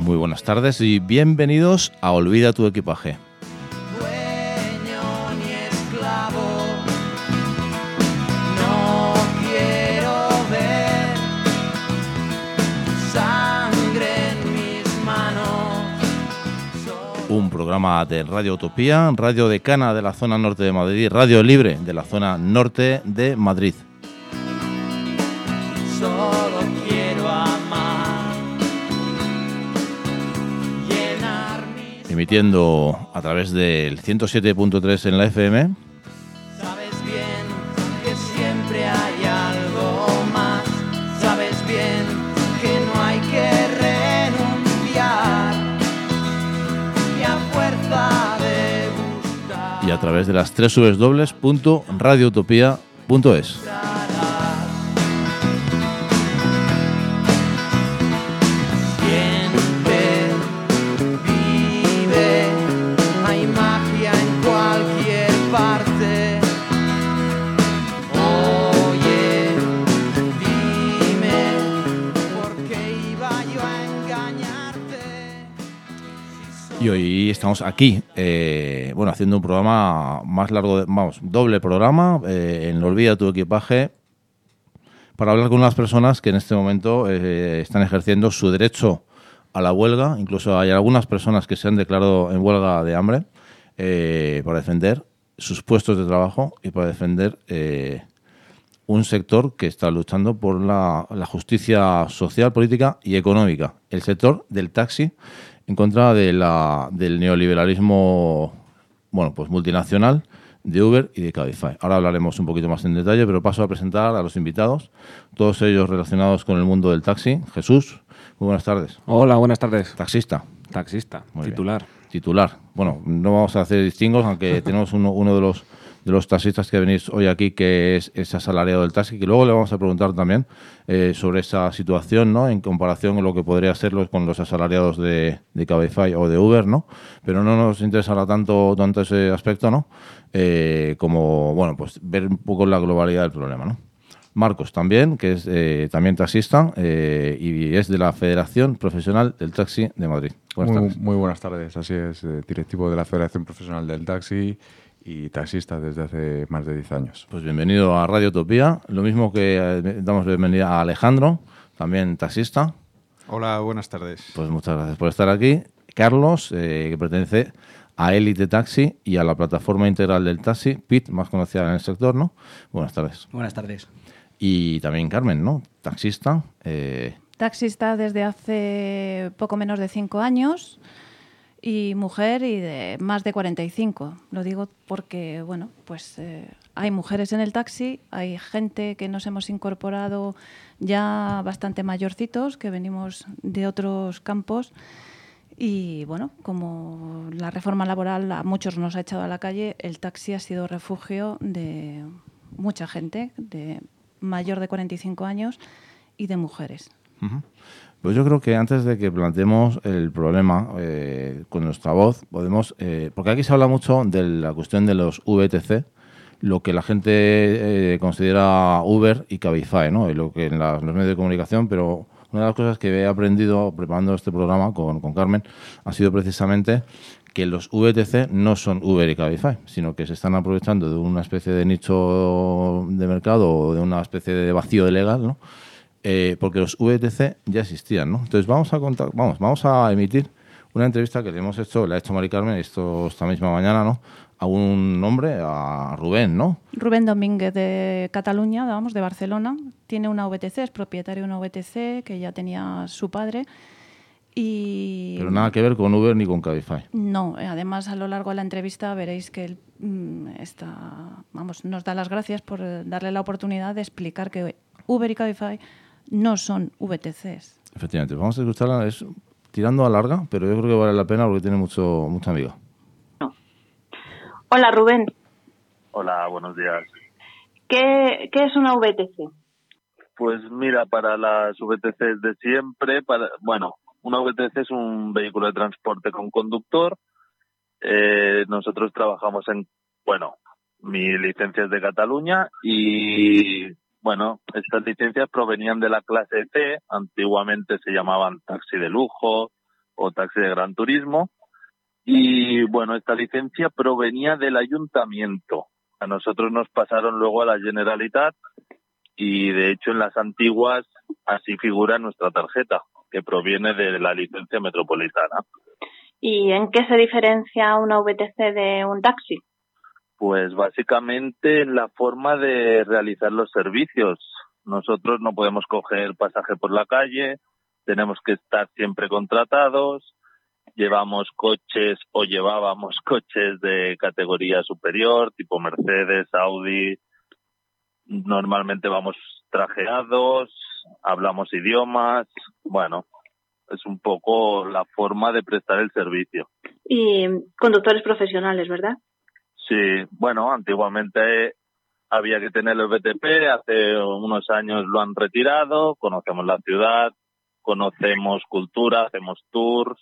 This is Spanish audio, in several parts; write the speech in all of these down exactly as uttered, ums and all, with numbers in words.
Muy buenas tardes y bienvenidos a Olvida tu equipaje. Dueño ni esclavo, no quiero ver sangre en mis manos. Un programa de Radio Utopía, Radio Decana de la zona norte de Madrid, Radio Libre de la zona norte de Madrid. Solo quiero amar, llenar mis... Emitiendo a través del ciento siete punto tres en la F M. Sabes bien que siempre hay algo más. Sabes bien que no hay que renunciar. Y a fuerza de buscar. Y a través de las tres w w w punto radio utopía punto es. Y hoy estamos aquí, eh, bueno, haciendo un programa más largo, de, vamos, doble programa, eh, en Olvida tu equipaje, para hablar con unas personas que en este momento eh, están ejerciendo su derecho a la huelga. Incluso hay algunas personas que se han declarado en huelga de hambre eh, para defender sus puestos de trabajo y para defender eh, un sector que está luchando por la, la justicia social, política y económica, el sector del taxi, en contra de la, del neoliberalismo, bueno, pues multinacional de Uber y de Cabify. Ahora hablaremos un poquito más en detalle, pero paso a presentar a los invitados, todos ellos relacionados con el mundo del taxi. Jesús, muy buenas tardes. Hola, buenas tardes. Taxista. Taxista, Muy titular. Bien. Titular. Bueno, no vamos a hacer distingos, aunque tenemos uno, uno de los de los taxistas que venís hoy aquí, que es, es asalariado del taxi, que luego le vamos a preguntar también eh, sobre esa situación, ¿no?, en comparación con lo que podría ser los, con los asalariados de, de Cabify o de Uber, ¿no? Pero no nos interesará tanto, tanto ese aspecto, ¿no? Eh, como, bueno, pues ver un poco la globalidad del problema, ¿no? Marcos también, que es eh, también taxista eh, y es de la Federación Profesional del Taxi de Madrid. Buenas muy, tardes. Muy buenas tardes, así es, eh, directivo de la Federación Profesional del Taxi y taxista desde hace más de diez años. Pues bienvenido a Radio Utopía. Lo mismo que eh, damos bienvenida a Alejandro, también taxista. Hola, buenas tardes. Pues muchas gracias por estar aquí. Carlos, eh, que pertenece a Elite Taxi y a la plataforma integral del taxi, P I T, más conocida en el sector, ¿no? Buenas tardes. Buenas tardes. Y también Carmen, ¿no? Taxista. Eh... Taxista desde hace poco menos de cinco años. Y mujer y de más de cuarenta y cinco. Lo digo porque, bueno, pues eh, hay mujeres en el taxi, hay gente que nos hemos incorporado ya bastante mayorcitos, que venimos de otros campos. Y, bueno, como la reforma laboral a muchos nos ha echado a la calle, el taxi ha sido refugio de mucha gente, de mayor de cuarenta y cinco años y de mujeres. Uh-huh. Pues yo creo que antes de que planteemos el problema eh, con nuestra voz, podemos... Eh, porque aquí se habla mucho de la cuestión de los V T C, lo que la gente eh, considera Uber y Cabify, ¿no? Y lo que en las, los medios de comunicación, pero una de las cosas que he aprendido preparando este programa con, con Carmen ha sido precisamente que los V T C no son Uber y Cabify, sino que se están aprovechando de una especie de nicho de mercado o de una especie de vacío legal, ¿no? Eh, porque los V T C ya existían, ¿no? Entonces vamos a contar, vamos, vamos a emitir una entrevista que le hemos hecho, la ha hecho Mari Carmen, esto esta misma mañana, ¿no?, a un hombre, a Rubén, ¿no? Rubén Domínguez de Cataluña, vamos, de Barcelona, tiene una V T C, es propietario de una V T C que ya tenía su padre. Y pero nada que ver con Uber ni con Cabify. No, además a lo largo de la entrevista veréis que él mmm, está, vamos, nos da las gracias por darle la oportunidad de explicar que Uber y Cabify no son V T Cs. Efectivamente, vamos a escucharla, es tirando a larga, pero yo creo que vale la pena porque tiene mucho mucha amiga. Hola, Rubén. Hola, buenos días. ¿Qué, qué es una V T C? Pues mira, para las V T Cs de siempre, para bueno, una V T C es un vehículo de transporte con conductor. Eh, nosotros trabajamos en, bueno, mi licencia es de Cataluña y, bueno, estas licencias provenían de la clase C, antiguamente se llamaban taxi de lujo o taxi de gran turismo. Y bueno, esta licencia provenía del ayuntamiento. A nosotros nos pasaron luego a la Generalitat y de hecho en las antiguas así figura nuestra tarjeta, que proviene de la licencia metropolitana. ¿Y en qué se diferencia una V T C de un taxi? Pues básicamente en la forma de realizar los servicios. Nosotros no podemos coger pasaje por la calle, tenemos que estar siempre contratados. Llevamos coches o llevábamos coches de categoría superior, tipo Mercedes, Audi. Normalmente vamos trajeados, hablamos idiomas. Bueno, es un poco la forma de prestar el servicio. Y conductores profesionales, ¿verdad? Sí, bueno, antiguamente había que tener el V T P, hace unos años lo han retirado, conocemos la ciudad, conocemos cultura, hacemos tours.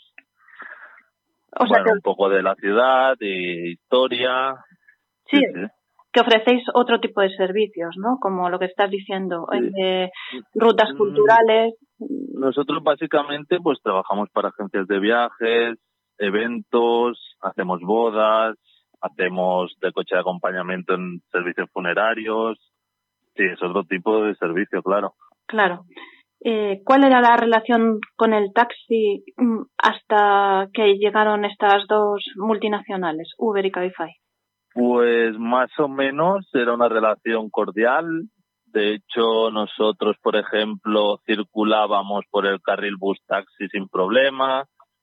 O sea bueno, que, un poco de la ciudad, de historia. sí, Sí, sí. que ofrecéis otro tipo de servicios, ¿no? Como lo que estás diciendo, Sí. el de rutas Mm, culturales. Nosotros básicamente pues trabajamos para agencias de viajes, eventos, hacemos bodas, hacemos de coche de acompañamiento en servicios funerarios. Sí, es otro tipo de servicio, claro. Claro. Eh, ¿Cuál era la relación con el taxi mm, hasta que llegaron estas dos multinacionales, Uber y Cabify? Pues más o menos era una relación cordial. De hecho, nosotros, por ejemplo, circulábamos por el carril bus taxi sin problema.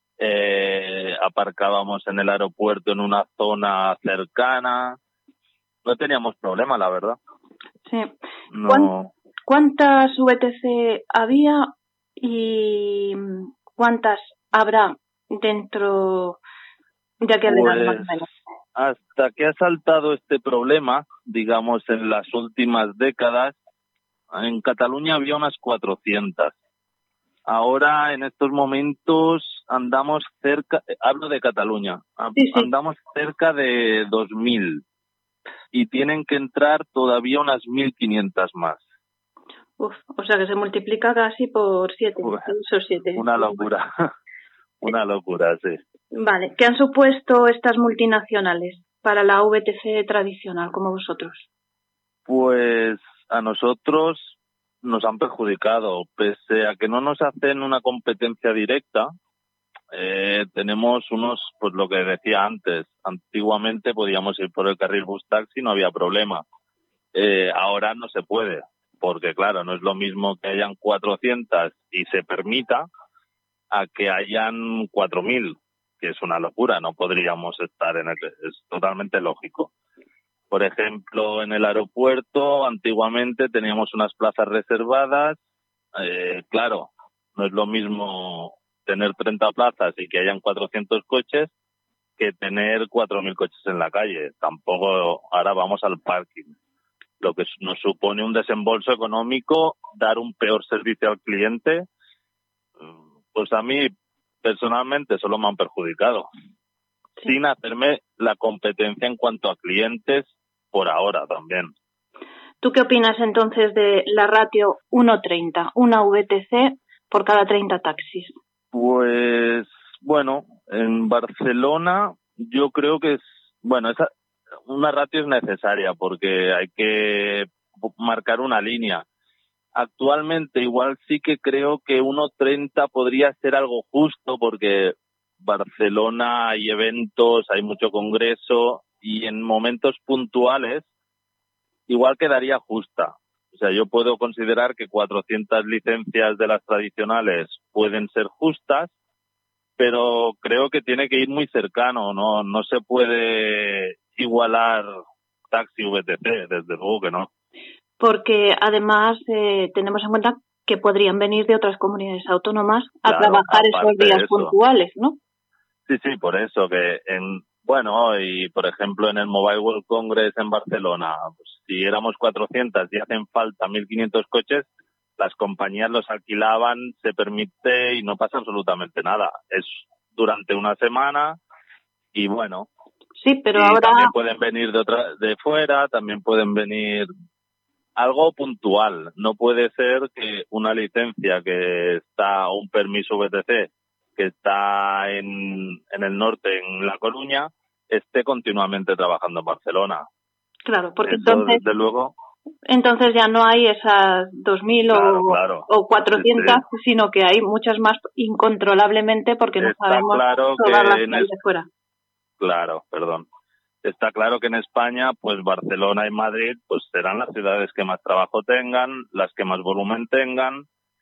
Eh, aparcábamos en el aeropuerto en una zona cercana. No teníamos problema, la verdad. Sí. No. ¿Cuántas V T C había y cuántas habrá dentro de aquel Pues, verano, más o menos? hasta que ha saltado este problema, digamos, en las últimas décadas, en Cataluña había unas cuatrocientas. Ahora, en estos momentos, andamos cerca, hablo de Cataluña, Sí, sí. andamos cerca de dos mil y tienen que entrar todavía unas mil quinientas más. Uf, o sea que se multiplica casi por siete, Uf, seis o siete. Una locura, una locura, sí. Vale, ¿qué han supuesto estas multinacionales para la V T C tradicional, como vosotros? Pues a nosotros nos han perjudicado, pese a que no nos hacen una competencia directa. Eh, tenemos unos, pues lo que decía antes, antiguamente podíamos ir por el carril bus taxi, no había problema. Eh, ahora no se puede, porque claro, no es lo mismo que hayan cuatrocientas y se permita a que hayan cuatro mil, que es una locura, no podríamos estar en el, es totalmente lógico. Por ejemplo, en el aeropuerto antiguamente teníamos unas plazas reservadas, eh, claro, no es lo mismo tener treinta plazas y que hayan cuatrocientos coches que tener cuatro mil coches en la calle. Tampoco ahora vamos al parking, lo que nos supone un desembolso económico, dar un peor servicio al cliente. Pues a mí personalmente solo me han perjudicado, Sí. sin hacerme la competencia en cuanto a clientes por ahora también. ¿Tú qué opinas entonces de la ratio uno treinta, una V T C por cada treinta taxis? Pues bueno, en Barcelona yo creo que es, bueno, esa, una ratio es necesaria porque hay que marcar una línea. Actualmente igual sí que creo que uno treinta podría ser algo justo porque Barcelona hay eventos, hay mucho congreso y en momentos puntuales igual quedaría justa. O sea, yo puedo considerar que cuatrocientas licencias de las tradicionales pueden ser justas, pero creo que tiene que ir muy cercano, no no se puede igualar taxi V T C, desde luego que no. Porque además eh, tenemos en cuenta que podrían venir de otras comunidades autónomas a Claro, trabajar esos aparte días de eso. puntuales, ¿no? Sí, sí, por eso que en bueno, y por ejemplo en el Mobile World Congress en Barcelona, pues, si éramos cuatrocientas y hacen falta mil quinientos coches, las compañías los alquilaban, se permite y no pasa absolutamente nada. Es durante una semana y bueno, Sí, pero y ahora también pueden venir de otra de fuera, también pueden venir algo puntual. No puede ser que una licencia que está o un permiso V T C que está en, en el norte, en La Coruña, esté continuamente trabajando en Barcelona. Claro, porque Eso, entonces, desde luego, entonces ya no hay esas dos mil Claro, o, claro. o cuatrocientas, Sí, sino que hay muchas más incontrolablemente porque no Está sabemos claro todas que las en que hay el- de fuera. claro, perdón. Está claro que en España, pues Barcelona y Madrid, pues serán las ciudades que más trabajo tengan, las que más volumen tengan.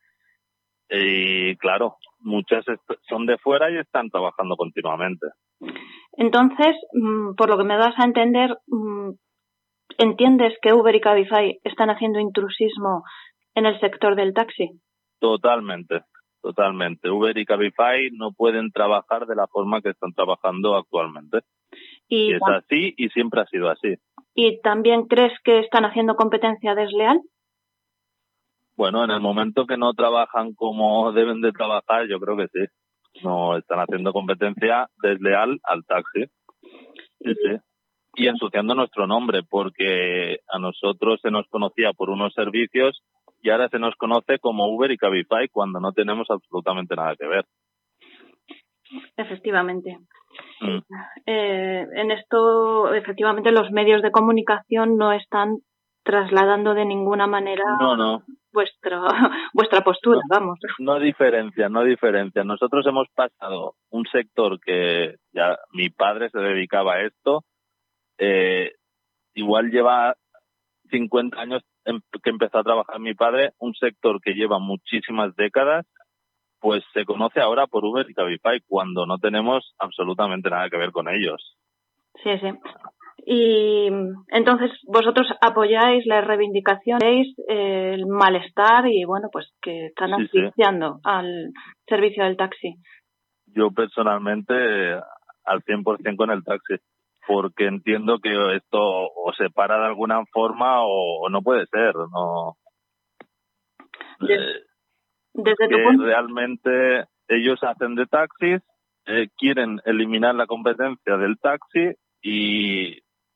Y claro, muchas est- son de fuera y están trabajando continuamente. Entonces, mm, por lo que me das a entender, mm, ¿entiendes que Uber y Cabify están haciendo intrusismo en el sector del taxi? Totalmente, totalmente. Uber y Cabify no pueden trabajar de la forma que están trabajando actualmente. Y, Y es así y siempre ha sido así. ¿Y también crees que están haciendo competencia desleal? Bueno, en el momento que no trabajan como deben de trabajar, yo creo que sí. No están haciendo competencia desleal al taxi. Sí, sí. Y ensuciando nuestro nombre, porque a nosotros se nos conocía por unos servicios y ahora se nos conoce como Uber y Cabify cuando no tenemos absolutamente nada que ver. Efectivamente. Mm. Eh, en esto, efectivamente, los medios de comunicación no están trasladando de ninguna manera No, no. vuestra vuestra postura, No. vamos. No diferencia, no diferencia. Nosotros hemos pasado un sector que ya mi padre se dedicaba a esto, eh, igual lleva cincuenta años em- que empezó a trabajar mi padre, un sector que lleva muchísimas décadas, pues se conoce ahora por Uber y Cabify cuando no tenemos absolutamente nada que ver con ellos. Sí, sí. Y entonces vosotros apoyáis la reivindicación, veis eh, el malestar y bueno, pues que están Sí, sí. asfixiando al servicio del taxi. Yo personalmente eh, al cien por ciento con el taxi, porque entiendo que esto o se para de alguna forma o, o no puede ser, no. Des- Eh, Desde tu que punto, realmente ellos hacen de taxis, eh, quieren eliminar la competencia del taxi y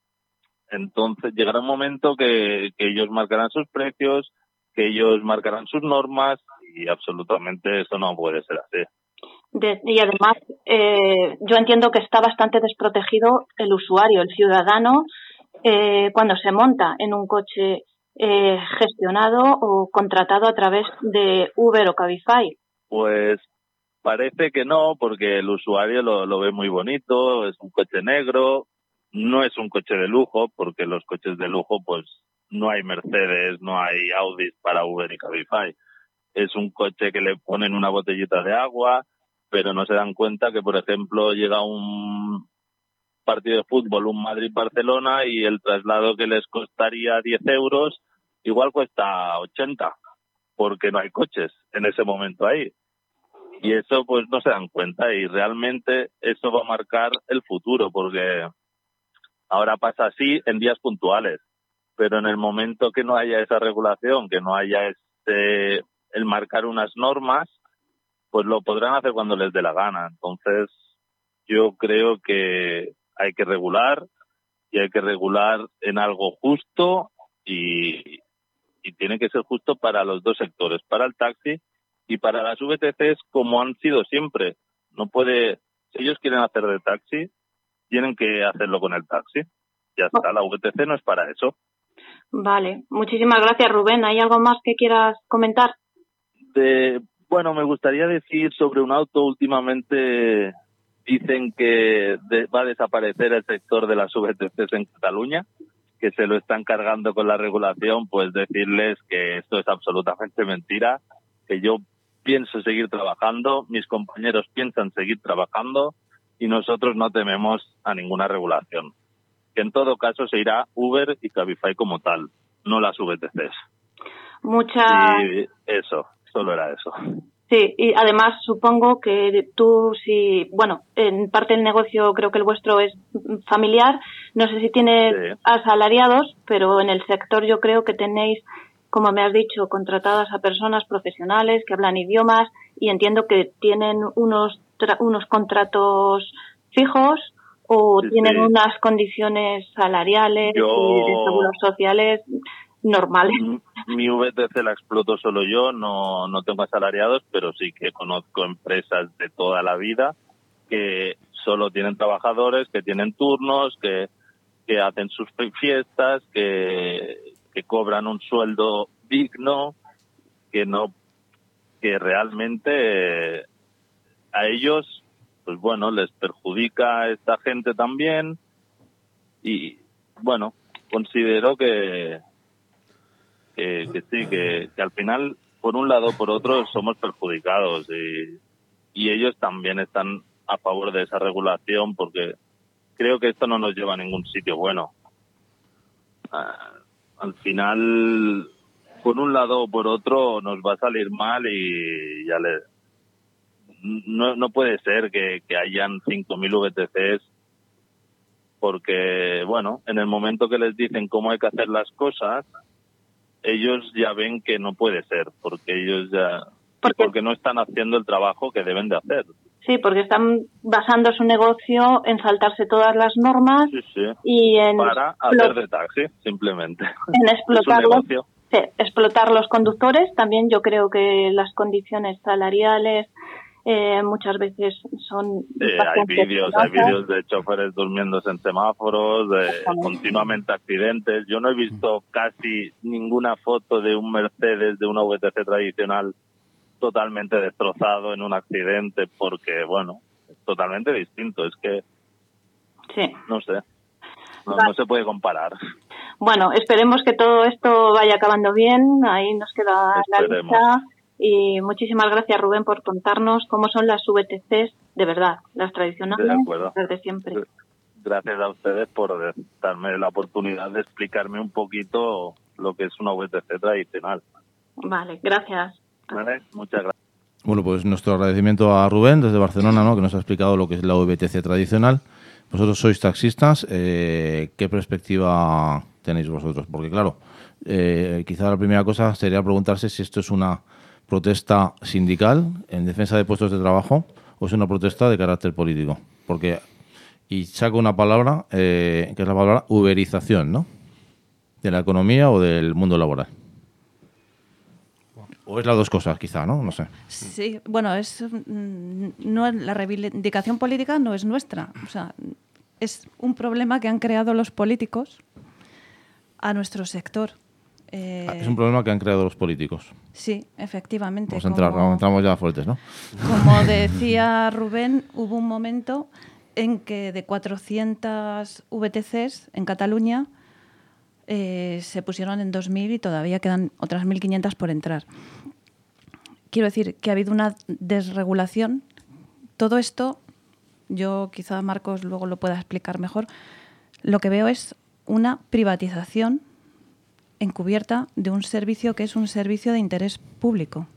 entonces llegará un momento que, que ellos marcarán sus precios, que ellos marcarán sus normas y absolutamente eso no puede ser así. de- y además eh, yo entiendo que está bastante desprotegido el usuario, el ciudadano, eh, cuando se monta en un coche eh, gestionado o contratado a través de Uber o Cabify. Pues parece que no, porque el usuario lo, lo ve muy bonito, es un coche negro, no es un coche de lujo, porque los coches de lujo, pues no hay Mercedes, no hay Audis para Uber y Cabify. Es un coche que le ponen una botellita de agua, pero no se dan cuenta que, por ejemplo, llega un partido de fútbol, un Madrid-Barcelona, y el traslado que les costaría diez euros, igual cuesta ochenta, porque no hay coches en ese momento ahí. Y eso pues no se dan cuenta y realmente eso va a marcar el futuro porque ahora pasa así en días puntuales, pero en el momento que no haya esa regulación, que no haya este, el marcar unas normas, pues lo podrán hacer cuando les dé la gana. Entonces yo creo que hay que regular y hay que regular en algo justo y, y tiene que ser justo para los dos sectores, para el taxi y para las V T Cs como han sido siempre. No puede, si ellos quieren hacer de taxi, tienen que hacerlo con el taxi. Ya está, la V T C no es para eso. Vale, muchísimas gracias, Rubén. ¿Hay algo más que quieras comentar? De, bueno, me gustaría decir sobre un auto. Últimamente dicen que de, va a desaparecer el sector de las V T Cs en Cataluña, que se lo están cargando con la regulación. Pues decirles que esto es absolutamente mentira, que yo pienso seguir trabajando, mis compañeros piensan seguir trabajando y nosotros no tememos a ninguna regulación. Que en todo caso se irá Uber y Cabify como tal, no las V T Cs. Mucha... Y eso, solo era eso. Sí, y además supongo que tú, si, bueno, en parte el negocio creo que el vuestro es familiar, no sé si tienes Sí. asalariados, pero en el sector yo creo que tenéis, como me has dicho, contratadas a personas profesionales que hablan idiomas y entiendo que tienen unos tra- unos contratos fijos o Sí, tienen sí. unas condiciones salariales Yo- y de seguros sociales normales. Mi V T C la exploto solo yo, no, no tengo asalariados, pero sí que conozco empresas de toda la vida que solo tienen trabajadores, que tienen turnos, que, que hacen sus fiestas, que, que cobran un sueldo digno, que no, que realmente eh, a ellos, pues bueno, les perjudica a esta gente también. Y bueno, considero que que, que sí, que, que al final, por un lado o por otro, somos perjudicados y, y ellos también están a favor de esa regulación, porque creo que esto no nos lleva a ningún sitio bueno. Ah, al final, por un lado o por otro, nos va a salir mal y ya le... No, no puede ser que, que hayan cinco mil V T Cs, porque, bueno, en el momento que les dicen cómo hay que hacer las cosas, ellos ya ven que no puede ser, porque ellos ya... Porque, porque no están haciendo el trabajo que deben de hacer. Sí, porque están basando su negocio en saltarse todas las normas sí, sí. y en... Para hacer de taxi, simplemente. En explotar los, sí, explotar los conductores. También yo creo que las condiciones salariales eh, muchas veces son... Eh, hay vídeos, hay vídeos de choferes durmiéndose en semáforos, de continuamente accidentes. Yo no he visto casi ninguna foto de un Mercedes, de una V T C tradicional, totalmente destrozado en un accidente, porque, bueno, es totalmente distinto. Es que, sí. no sé, no, no se puede comparar. Bueno, esperemos que todo esto vaya acabando bien. Ahí nos queda Esperemos. la lista. Y muchísimas gracias, Rubén, por contarnos cómo son las V T Cs, de verdad, las tradicionales, de acuerdo. desde siempre. Gracias a ustedes por darme la oportunidad de explicarme un poquito lo que es una V T C tradicional. Vale, gracias. Vale, muchas gracias. Bueno, pues nuestro agradecimiento a Rubén desde Barcelona, ¿no?, que nos ha explicado lo que es la V T C tradicional. Vosotros sois taxistas, eh, ¿qué perspectiva tenéis vosotros? Porque claro, eh, quizá la primera cosa sería preguntarse si esto es una protesta sindical en defensa de puestos de trabajo o es una protesta de carácter político. Porque, y saco una palabra, eh, que es la palabra uberización, ¿no?, de la economía o del mundo laboral. O es las dos cosas, quizá, ¿no? No sé. Sí, bueno, es no la reivindicación política no es nuestra. O sea, es un problema que han creado los políticos a nuestro sector. Eh, es un problema que han creado los políticos. Sí, efectivamente. Vamos a entrar, como, entramos ya fuertes, ¿no? Como decía Rubén, hubo un momento en que de cuatrocientas V T Cs en Cataluña eh, se pusieron en dos mil y todavía quedan otras mil quinientas por entrar. Quiero decir que ha habido una desregulación. Todo esto, yo quizá Marcos luego lo pueda explicar mejor, lo que veo es una privatización encubierta de un servicio que es un servicio de interés público.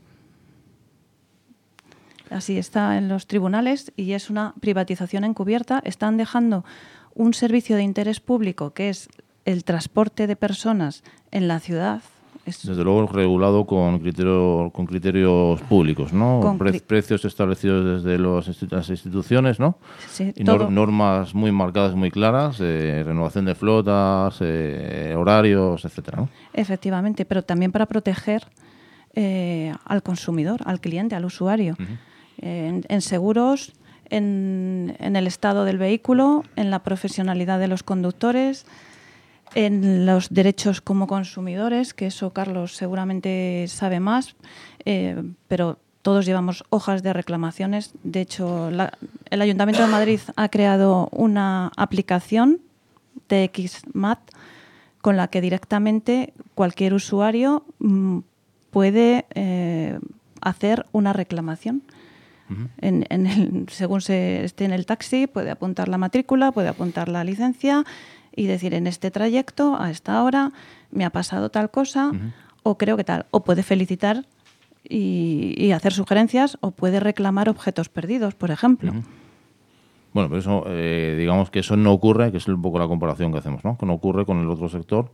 Así está en los tribunales y es una privatización encubierta. Están dejando un servicio de interés público que es el transporte de personas en la ciudad. Es Desde luego regulado con criterio, con criterios públicos, ¿no? Con Pre- cri- precios establecidos desde los institu- las instituciones, ¿no? Sí, Y todo. nor- normas muy marcadas, muy claras, eh, renovación de flotas, eh, horarios, etcétera, ¿no? Efectivamente, pero también para proteger eh, al consumidor, al cliente, al usuario. Uh-huh. Eh, en, en seguros, en, en el estado del vehículo, en la profesionalidad de los conductores, en los derechos como consumidores, que eso Carlos seguramente sabe más, eh, pero todos llevamos hojas de reclamaciones. De hecho, la, el Ayuntamiento de Madrid ha creado una aplicación, T X M A T, con la que directamente cualquier usuario mm, puede eh, hacer una reclamación. Uh-huh. En, en el, según se esté en el taxi, puede apuntar la matrícula, puede apuntar la licencia y decir, en este trayecto, a esta hora, me ha pasado tal cosa, Uh-huh. o creo que tal. O puede felicitar y, y hacer sugerencias, o puede reclamar objetos perdidos, por ejemplo. Uh-huh. Bueno, pero eso, eh, digamos que eso no ocurre, que es un poco la comparación que hacemos, ¿no? Que no ocurre con el otro sector,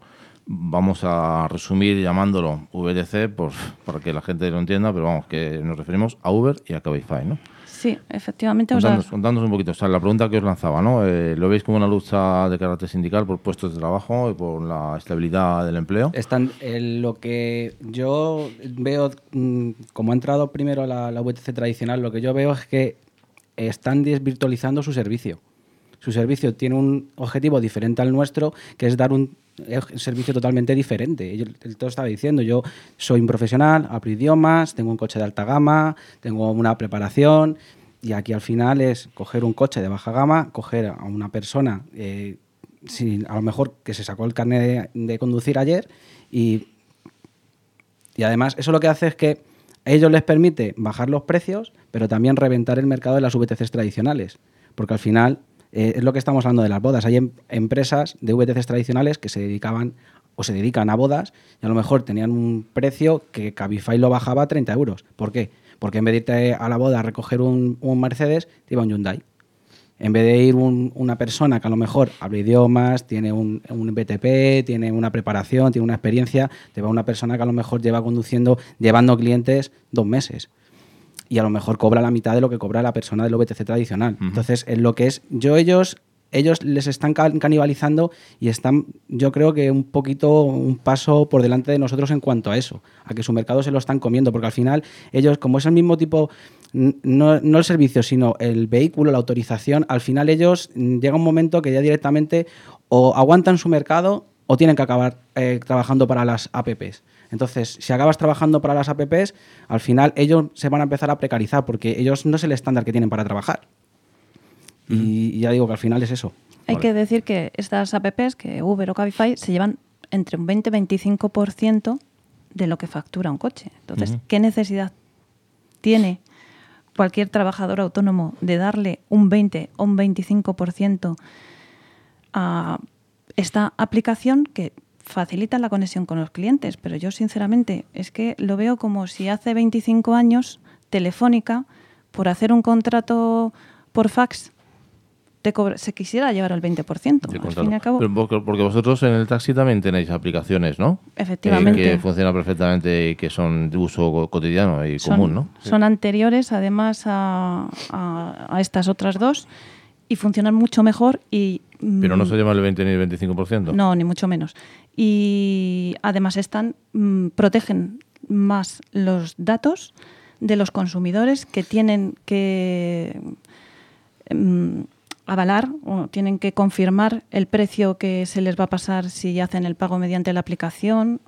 Vamos a resumir llamándolo V T C, pues, para que la gente lo entienda, pero vamos, que nos referimos a Uber y a Cabify, ¿no? Sí, efectivamente. O sea, Contándonos, contándonos un poquito, o sea, la pregunta que os lanzaba, ¿no? Eh, ¿Lo veis como una lucha de carácter sindical por puestos de trabajo y por la estabilidad del empleo? Están, eh, lo que yo veo, mm, como ha entrado primero la, la V T C tradicional, lo que yo veo es que están desvirtualizando su servicio. Su servicio tiene un objetivo diferente al nuestro, que es dar un servicio totalmente diferente. Él, él todo estaba diciendo, yo soy un profesional, hablo idiomas, tengo un coche de alta gama, tengo una preparación, y aquí al final es coger un coche de baja gama, coger a una persona, eh, sin, a lo mejor que se sacó el carnet de, de conducir ayer, y, y además eso lo que hace es que a ellos les permite bajar los precios, pero también reventar el mercado de las V T Cs tradicionales, porque al final eh, es lo que estamos hablando de las bodas. Hay em- empresas de V T Cs tradicionales que se dedicaban o se dedican a bodas y a lo mejor tenían un precio que Cabify lo bajaba a treinta euros. ¿Por qué? Porque en vez de irte a la boda a recoger un, un Mercedes, te iba un Hyundai. En vez de ir un, una persona que a lo mejor habla idiomas, tiene un, un B T P, tiene una preparación, tiene una experiencia, te va una persona que a lo mejor lleva conduciendo, llevando clientes dos meses. Y a lo mejor cobra la mitad de lo que cobra la persona del V T C tradicional. Uh-huh. Entonces, en lo que es, yo ellos, ellos les están canibalizando y están, yo creo que un poquito, un paso por delante de nosotros en cuanto a eso, a que su mercado se lo están comiendo, porque al final ellos, como es el mismo tipo, no, no el servicio, sino el vehículo, la autorización, al final ellos llega un momento que ya directamente o aguantan su mercado o tienen que acabar eh, trabajando para las A P Pes. Entonces, si acabas trabajando para las A P Pes, al final ellos se van a empezar a precarizar porque ellos no es el estándar que tienen para trabajar. Uh-huh. Y, y ya digo que al final es eso. Hay vale. que decir que estas A P Pes, que Uber o Cabify, se llevan entre un veinte y veinticinco por ciento de lo que factura un coche. Entonces, uh-huh. ¿qué necesidad tiene cualquier trabajador autónomo de darle un veinte o un veinticinco por ciento a esta aplicación que facilita la conexión con los clientes? Pero yo, sinceramente, es que lo veo como si hace veinticinco años Telefónica, por hacer un contrato por fax, te cobra, se quisiera llevar el veinte por ciento. Sí, al fin y al cabo. Pero porque, porque vosotros en el taxi también tenéis aplicaciones, ¿no? Efectivamente. Eh, que funcionan perfectamente y que son de uso cotidiano y son, común, ¿no? Son sí. anteriores, además, a, a, a estas otras dos y funcionan mucho mejor. Y pero no se llama el veinte ni el veinticinco por ciento. No, ni mucho menos. Y además están mmm, protegen más los datos de los consumidores, que tienen que mmm, avalar o tienen que confirmar el precio que se les va a pasar si hacen el pago mediante la aplicación,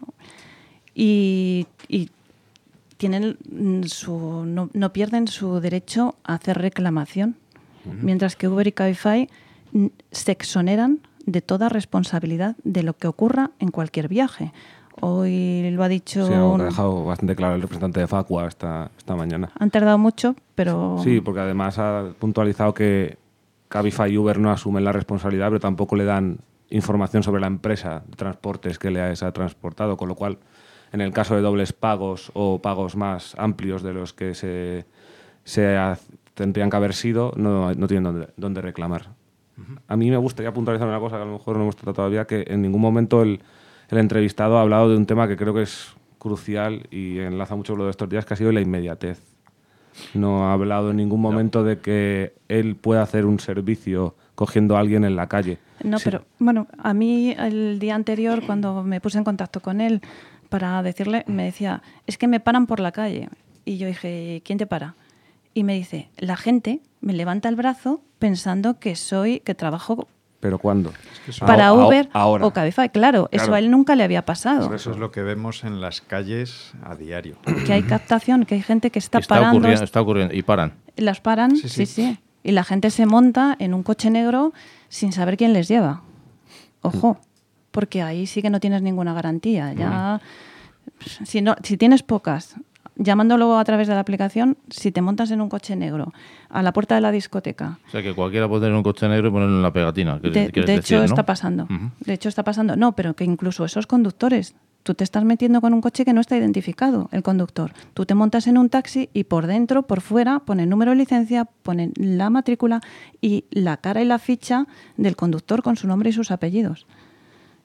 y, y tienen su no, no pierden su derecho a hacer reclamación, uh-huh. mientras que Uber y Cabify se exoneran de toda responsabilidad de lo que ocurra en cualquier viaje. Hoy lo ha dicho... Sí, lo ha dejado bastante claro el representante de Facua esta, esta mañana. Han tardado mucho, pero... Sí, porque además ha puntualizado que Cabify y Uber no asumen la responsabilidad, pero tampoco le dan información sobre la empresa de transportes que les ha transportado, con lo cual, en el caso de dobles pagos o pagos más amplios de los que se, se ha, tendrían que haber sido, no, no tienen dónde, dónde reclamar. A mí me gustaría puntualizar una cosa que a lo mejor no hemos tratado todavía, que en ningún momento el, el entrevistado ha hablado de un tema que creo que es crucial y enlaza mucho con lo de estos días, que ha sido la inmediatez. No ha hablado en ningún momento de que él pueda hacer un servicio cogiendo a alguien en la calle. No, sí. Pero bueno, a mí el día anterior, cuando me puse en contacto con él para decirle, me decía, es que me paran por la calle. Y yo dije, ¿quién te para? Y me dice, la gente me levanta el brazo pensando que soy, que trabajo... ¿Pero cuándo? Es que para ahora, Uber ahora. o Cabify, claro, claro, eso a él nunca le había pasado. Eso es lo que vemos en las calles a diario. Que hay captación, que hay gente que está, está parando... Ocurriendo, está ocurriendo, y paran. Las paran, sí sí. sí, sí. Y la gente se monta en un coche negro sin saber quién les lleva. Ojo, porque ahí sí que no tienes ninguna garantía. Ya, si, no, si tienes pocas... Llamándolo a través de la aplicación, si te montas en un coche negro a la puerta de la discoteca... O sea, que cualquiera puede tener un coche negro y ponerlo en la pegatina. De, de hecho, decir, ¿no? está pasando. Uh-huh. De hecho, está pasando. No, pero que incluso esos conductores... Tú te estás metiendo con un coche que no está identificado, el conductor. Tú te montas en un taxi y por dentro, por fuera, ponen número de licencia, ponen la matrícula y la cara y la ficha del conductor con su nombre y sus apellidos.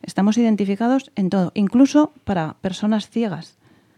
Estamos identificados en todo, incluso para personas ciegas.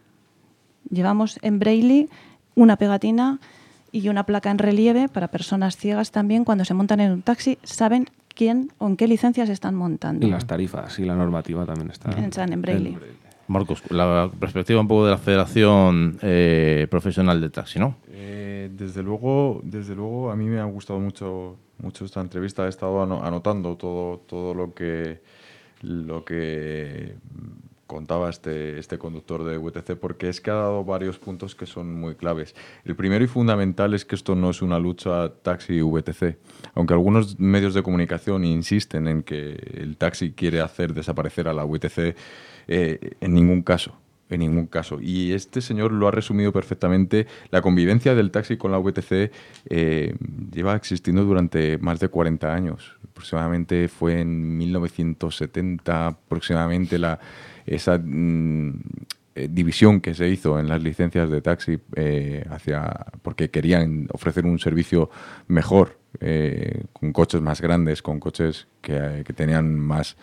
Llevamos en braille una pegatina y una placa en relieve para personas ciegas también. Cuando se montan en un taxi, saben quién o en qué licencias están montando. Y las tarifas y la normativa también están Están en braille. en braille. Marcos, la perspectiva un poco de la Federación eh, Profesional de Taxi, ¿no? Eh, desde luego, desde luego, a mí me ha gustado mucho, mucho esta entrevista. He estado ano- anotando todo, todo lo que, lo que contaba este, este conductor de V T C, porque es que ha dado varios puntos que son muy claves. El primero y fundamental es que esto no es una lucha taxi-V T C. Aunque algunos medios de comunicación insisten en que el taxi quiere hacer desaparecer a la V T C, eh, en ningún caso. En ningún caso. Y este señor lo ha resumido perfectamente. La convivencia del taxi con la V T C eh, lleva existiendo durante más de cuarenta años. Aproximadamente fue en mil novecientos setenta, aproximadamente, la, esa mm, eh, división que se hizo en las licencias de taxi eh, hacia, porque querían ofrecer un servicio mejor, eh, con coches más grandes, con coches que, que tenían más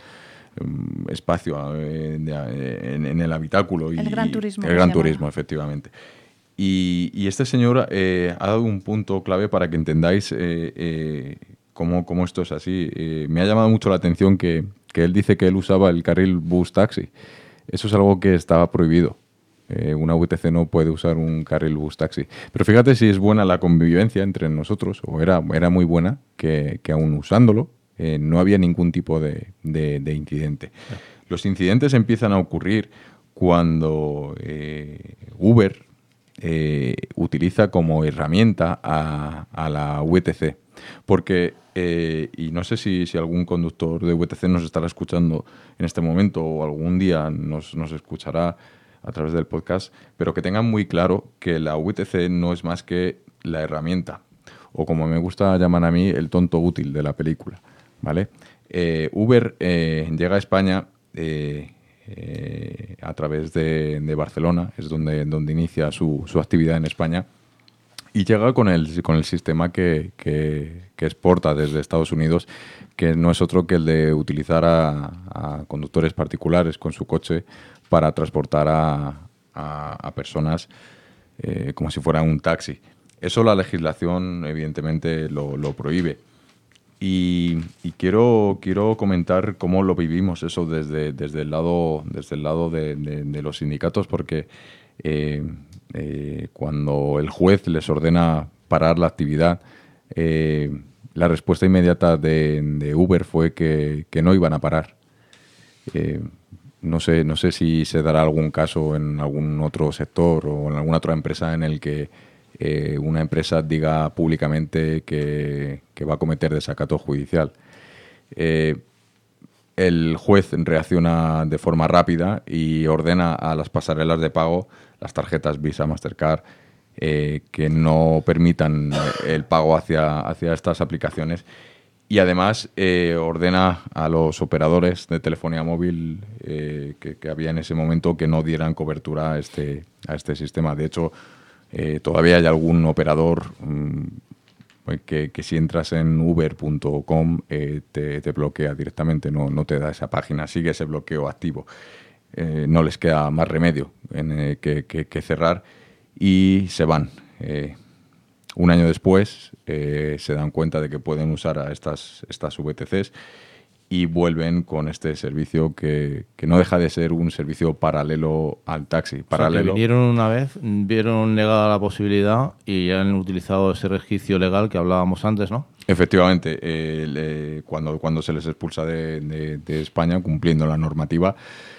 espacio eh, de, en, en el habitáculo. El y, gran turismo. El gran turismo, efectivamente. Y, y este señor eh, ha dado un punto clave para que entendáis eh, eh, cómo, cómo esto es así. Eh, me ha llamado mucho la atención que, que él dice que él usaba el carril bus taxi. Eso es algo que estaba prohibido. Eh, una V T C no puede usar un carril bus taxi. Pero fíjate si es buena la convivencia entre nosotros, o era, era muy buena, que, que aún usándolo, Eh, no había ningún tipo de, de, de incidente. Los incidentes empiezan a ocurrir cuando eh, Uber eh, utiliza como herramienta a, a la V T C. Porque, eh, y no sé si, si algún conductor de V T C nos estará escuchando en este momento o algún día nos, nos escuchará a través del podcast, pero que tengan muy claro que la V T C no es más que la herramienta, o como me gusta llamar a mí, el tonto útil de la película. ¿Vale? Eh, Uber eh, llega a España eh, eh, a través de, de Barcelona, es donde, donde inicia su, su actividad en España, y llega con el, con el sistema que, que, que exporta desde Estados Unidos, que no es otro que el de utilizar a, a conductores particulares con su coche para transportar a, a, a personas eh, como si fuera un taxi. Eso la legislación evidentemente lo, lo prohíbe. Y, y quiero, quiero comentar cómo lo vivimos eso desde, desde el lado, desde el lado de, de, de los sindicatos, porque eh, eh, cuando el juez les ordena parar la actividad, eh, la respuesta inmediata de, de Uber fue que, que no iban a parar. Eh, no sé, no sé si se dará algún caso en algún otro sector o en alguna otra empresa en el que Eh, una empresa diga públicamente que, que va a cometer desacato judicial. Eh, el juez reacciona de forma rápida y ordena a las pasarelas de pago, las tarjetas Visa, Mastercard, eh, que no permitan el pago hacia, hacia estas aplicaciones, y además eh, ordena a los operadores de telefonía móvil eh, que, que había en ese momento que no dieran cobertura a este, a este sistema. De hecho, Eh, todavía hay algún operador mmm, que, que si entras en uber punto com eh, te, te bloquea directamente, no, no te da esa página, sigue ese bloqueo activo. Eh, no les queda más remedio en, eh, que, que, que cerrar y se van. Eh, un año después eh, se dan cuenta de que pueden usar a estas, estas V T Cs y vuelven con este servicio que, que no deja de ser un servicio paralelo al taxi. Paralelo. O sea, que vinieron una vez, vieron negada la posibilidad y han utilizado ese resquicio legal que hablábamos antes, ¿no? Efectivamente, eh, le, cuando, cuando se les expulsa de, de, de España, cumpliendo la normativa,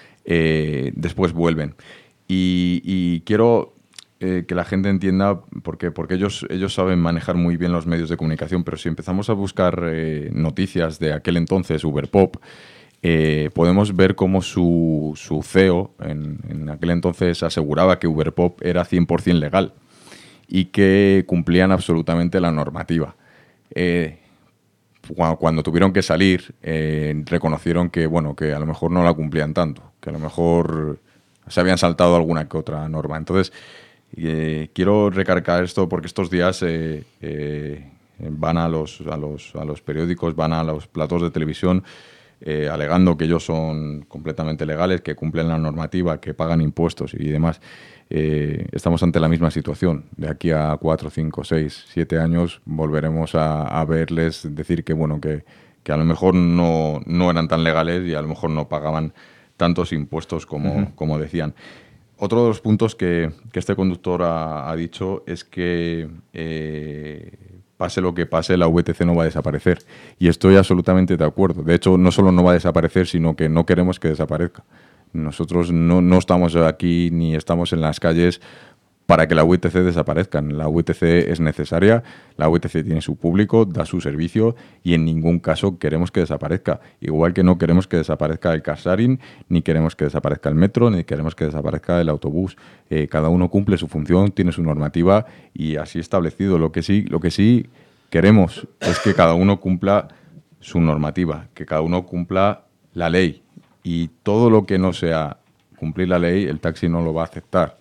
eh, después vuelven. Y, y quiero eh, que la gente entienda, porque, porque ellos, ellos saben manejar muy bien los medios de comunicación, pero si empezamos a buscar eh, noticias de aquel entonces, Uberpop, eh, podemos ver cómo su, su C E O en, en aquel entonces aseguraba que Uberpop era cien por ciento legal y que cumplían absolutamente la normativa. Eh, cuando, cuando tuvieron que salir, eh, reconocieron que, bueno, que a lo mejor no la cumplían tanto, que a lo mejor se habían saltado alguna que otra norma. Entonces, eh, quiero recargar esto porque estos días eh, eh, van a los, a, los, a los periódicos, van a los platos de televisión eh, alegando que ellos son completamente legales, que cumplen la normativa, que pagan impuestos y demás. Eh, estamos ante la misma situación. De aquí a cuatro, cinco, seis, siete años volveremos a, a verles decir que, bueno, que, que a lo mejor no, no eran tan legales y a lo mejor no pagaban tantos impuestos como, uh-huh. como decían. Otro de los puntos que, que este conductor ha, ha dicho es que eh, pase lo que pase, la V T C no va a desaparecer. Y estoy absolutamente de acuerdo. De hecho, no solo no va a desaparecer, sino que no queremos que desaparezca. Nosotros no, no estamos aquí ni estamos en las calles para que la V T C desaparezca. La V T C es necesaria, la V T C tiene su público, da su servicio y en ningún caso queremos que desaparezca. Igual que no queremos que desaparezca el car sharing, ni queremos que desaparezca el metro, ni queremos que desaparezca el autobús. Eh, cada uno cumple su función, tiene su normativa y así establecido. Lo que sí, lo que sí queremos es que cada uno cumpla su normativa, que cada uno cumpla la ley. Y todo lo que no sea cumplir la ley, el taxi no lo va a aceptar.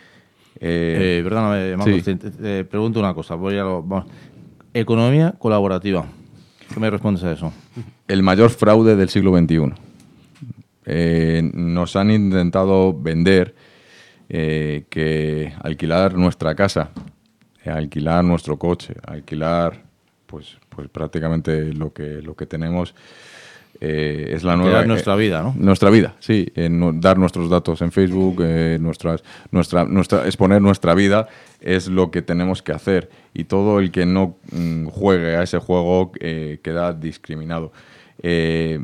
Eh, eh, perdóname, Marcos, sí. te, te pregunto una cosa. Voy a lo, vamos. Economía colaborativa. ¿Qué me respondes a eso? El mayor fraude del siglo veintiuno. Eh, nos han intentado vender eh, que alquilar nuestra casa, eh, alquilar nuestro coche, alquilar pues, pues prácticamente lo que, lo que tenemos... Eh, es la nueva nuestra eh, vida, ¿no? Nuestra vida, sí, en dar nuestros datos en Facebook, eh, nuestras, nuestra, nuestra, exponer nuestra vida es lo que tenemos que hacer y todo el que no mm, juegue a ese juego eh, queda discriminado. Eh,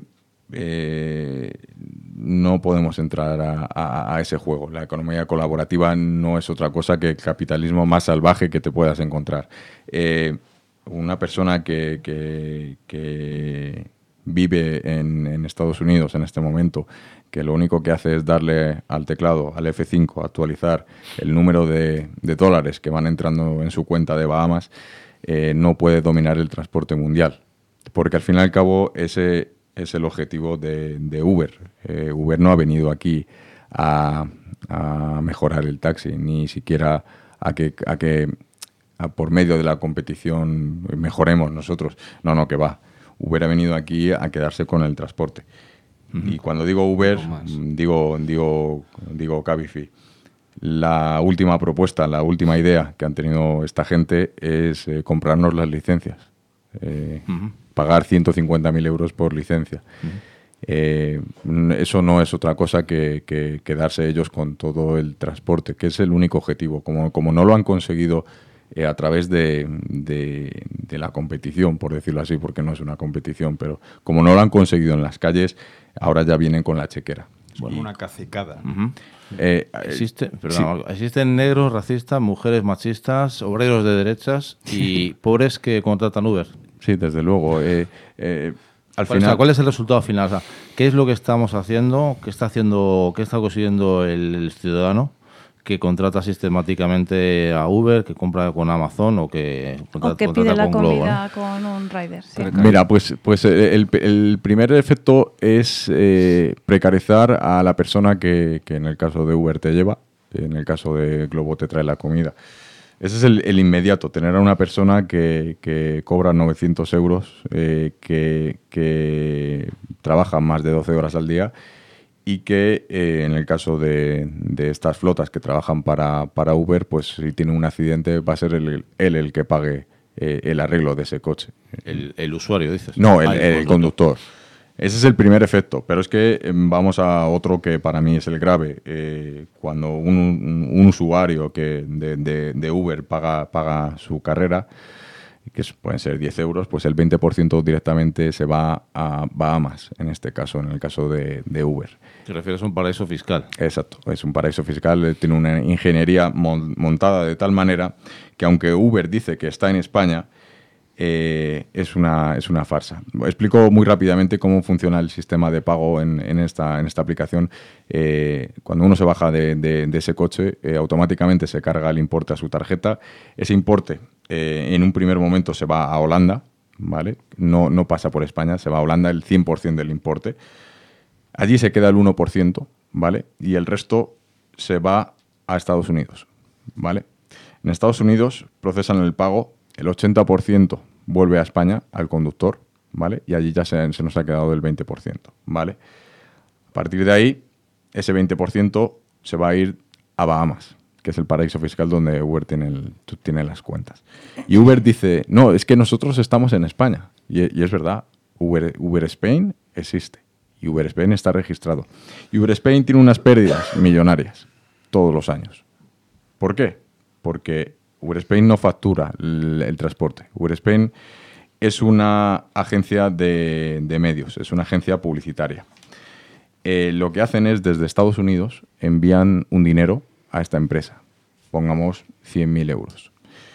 eh, no podemos entrar a, a, a ese juego. La economía colaborativa no es otra cosa que el capitalismo más salvaje que te puedas encontrar. Eh, una persona que, que, que vive en, en Estados Unidos en este momento, que lo único que hace es darle al teclado, al F cinco, actualizar el número de, de dólares que van entrando en su cuenta de Bahamas, eh, no puede dominar el transporte mundial. Porque al fin y al cabo ese es el objetivo de, de Uber. Eh, Uber no ha venido aquí a, a mejorar el taxi, ni siquiera a que, a que a por medio de la competición mejoremos nosotros. No, no, que va. Uber ha venido aquí a quedarse con el transporte. Uh-huh. Y cuando digo Uber, digo, digo, digo Cabify. La última propuesta, la última idea que han tenido esta gente es eh, comprarnos las licencias. Eh, uh-huh. Pagar ciento cincuenta mil euros por licencia. Uh-huh. Eh, eso no es otra cosa que, que quedarse ellos con todo el transporte, que es el único objetivo. Como, como no lo han conseguido Eh, a través de, de, de la competición, por decirlo así, porque no es una competición, pero como no lo han conseguido en las calles, ahora ya vienen con la chequera. Bueno, una cacicada. Uh-huh. eh, Existe, perdón, sí. Existen negros racistas, mujeres machistas, obreros de derechas y pobres que contratan Uber. Sí, desde luego. Eh, eh, al ¿Cuál, final... o sea, ¿cuál es el resultado final? O sea, ¿qué es lo que estamos haciendo? ¿Qué está haciendo? ¿Qué está consiguiendo el, el ciudadano que contrata sistemáticamente a Uber, que compra con Amazon o que contrata, o que pide la con comida Globo, ¿no? con un rider? Sí. Mira, pues, pues el, el primer efecto es eh, precarizar a la persona que, que en el caso de Uber te lleva, en el caso de Globo te trae la comida. Ese es el, el inmediato, tener a una persona que, que cobra novecientos euros, eh, que, que trabaja más de doce horas al día y que eh, en el caso de, de estas flotas que trabajan para, para Uber, pues si tiene un accidente va a ser él el, el, el que pague eh, el arreglo de ese coche. El, el usuario, dices. No, el, ah, el, el conductor. Ese es el primer efecto, pero es que eh, vamos a otro que para mí es el grave. Eh, cuando un, un, un usuario que de, de, de Uber paga, paga su carrera, que pueden ser diez euros, pues el veinte por ciento directamente se va a Bahamas, en este caso, en el caso de, de Uber. ¿Te refieres a un paraíso fiscal? Exacto, es un paraíso fiscal, tiene una ingeniería mon- montada de tal manera que aunque Uber dice que está en España, eh, es, una, es una farsa. Explico muy rápidamente cómo funciona el sistema de pago en, en, esta, en esta aplicación. Eh, cuando uno se baja de, de, de ese coche, eh, automáticamente se carga el importe a su tarjeta. Ese importe eh, en un primer momento se va a Holanda, ¿vale? No, no pasa por España, se va a Holanda el cien por ciento del importe. Allí se queda el uno por ciento, ¿vale? Y el resto se va a Estados Unidos, ¿vale? En Estados Unidos procesan el pago, el ochenta por ciento vuelve a España, al conductor, ¿vale? Y allí ya se, se nos ha quedado el veinte por ciento, ¿vale? A partir de ahí, ese veinte por ciento se va a ir a Bahamas, que es el paraíso fiscal donde Uber tiene, el, tiene las cuentas. Y Uber dice, no, es que nosotros estamos en España. Y, y es verdad, Uber, Uber Spain existe. Y Uber Spain está registrado. Y Uber Spain tiene unas pérdidas millonarias todos los años. ¿Por qué? Porque Uber Spain no factura el, el transporte. Uber Spain es una agencia de, de medios, es una agencia publicitaria. Eh, lo que hacen es, desde Estados Unidos, envían un dinero a esta empresa. Pongamos cien mil euros.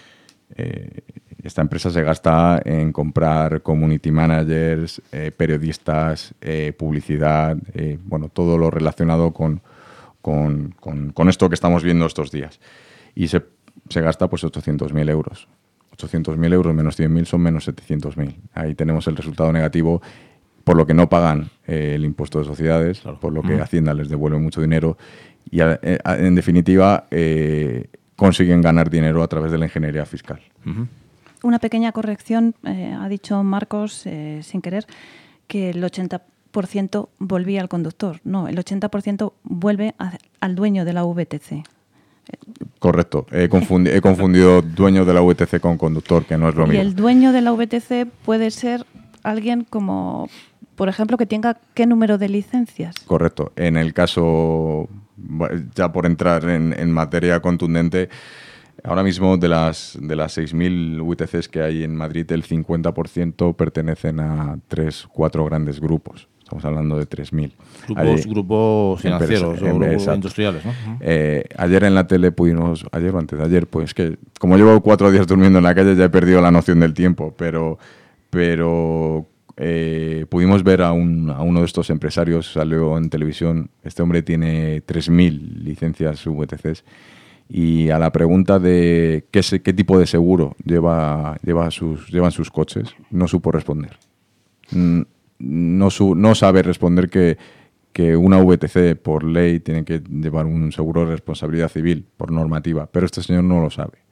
Eh, esta empresa se gasta en comprar community managers, eh, periodistas, eh, publicidad, eh, bueno, todo lo relacionado con, con, con, con esto que estamos viendo estos días. Y se, se gasta pues ochocientos mil euros. ochocientos mil euros menos cien mil son menos setecientos mil. Ahí tenemos el resultado negativo, por lo que no pagan eh, el impuesto de sociedades, claro. Por lo que uh-huh. Hacienda les devuelve mucho dinero y, a, a, en definitiva, eh, consiguen ganar dinero a través de la ingeniería fiscal. Uh-huh. Una pequeña corrección, eh, ha dicho Marcos, eh, sin querer, que el ochenta por ciento volvía al conductor. No, el ochenta por ciento vuelve a, al dueño de la V T C. Correcto, he, confundi- he confundido dueño de la V T C con conductor, que no es lo mismo. Y el dueño de la V T C puede ser alguien como, por ejemplo, que tenga qué número de licencias. Correcto, en el caso, ya por entrar en, en materia contundente, ahora mismo de las, de las seis mil V T Cs que hay en Madrid, el cincuenta por ciento pertenecen a tres, cuatro grandes grupos. Estamos hablando de tres mil. Grupos, Ahí, grupos financieros empresa, o grupos exacto. industriales, ¿no? Eh, ayer en la tele pudimos, ayer o antes de ayer, pues que como llevo cuatro días durmiendo en la calle ya he perdido la noción del tiempo, pero, pero eh, pudimos ver a, un, a uno de estos empresarios, salió en televisión, este hombre tiene tres mil licencias V T Cs y a la pregunta de qué, se, qué tipo de seguro lleva, lleva sus, llevan sus coches, no supo responder. Mm, No, su, no sabe responder que, que una V T C por ley tiene que llevar un seguro de responsabilidad civil por normativa, pero este señor no lo sabe.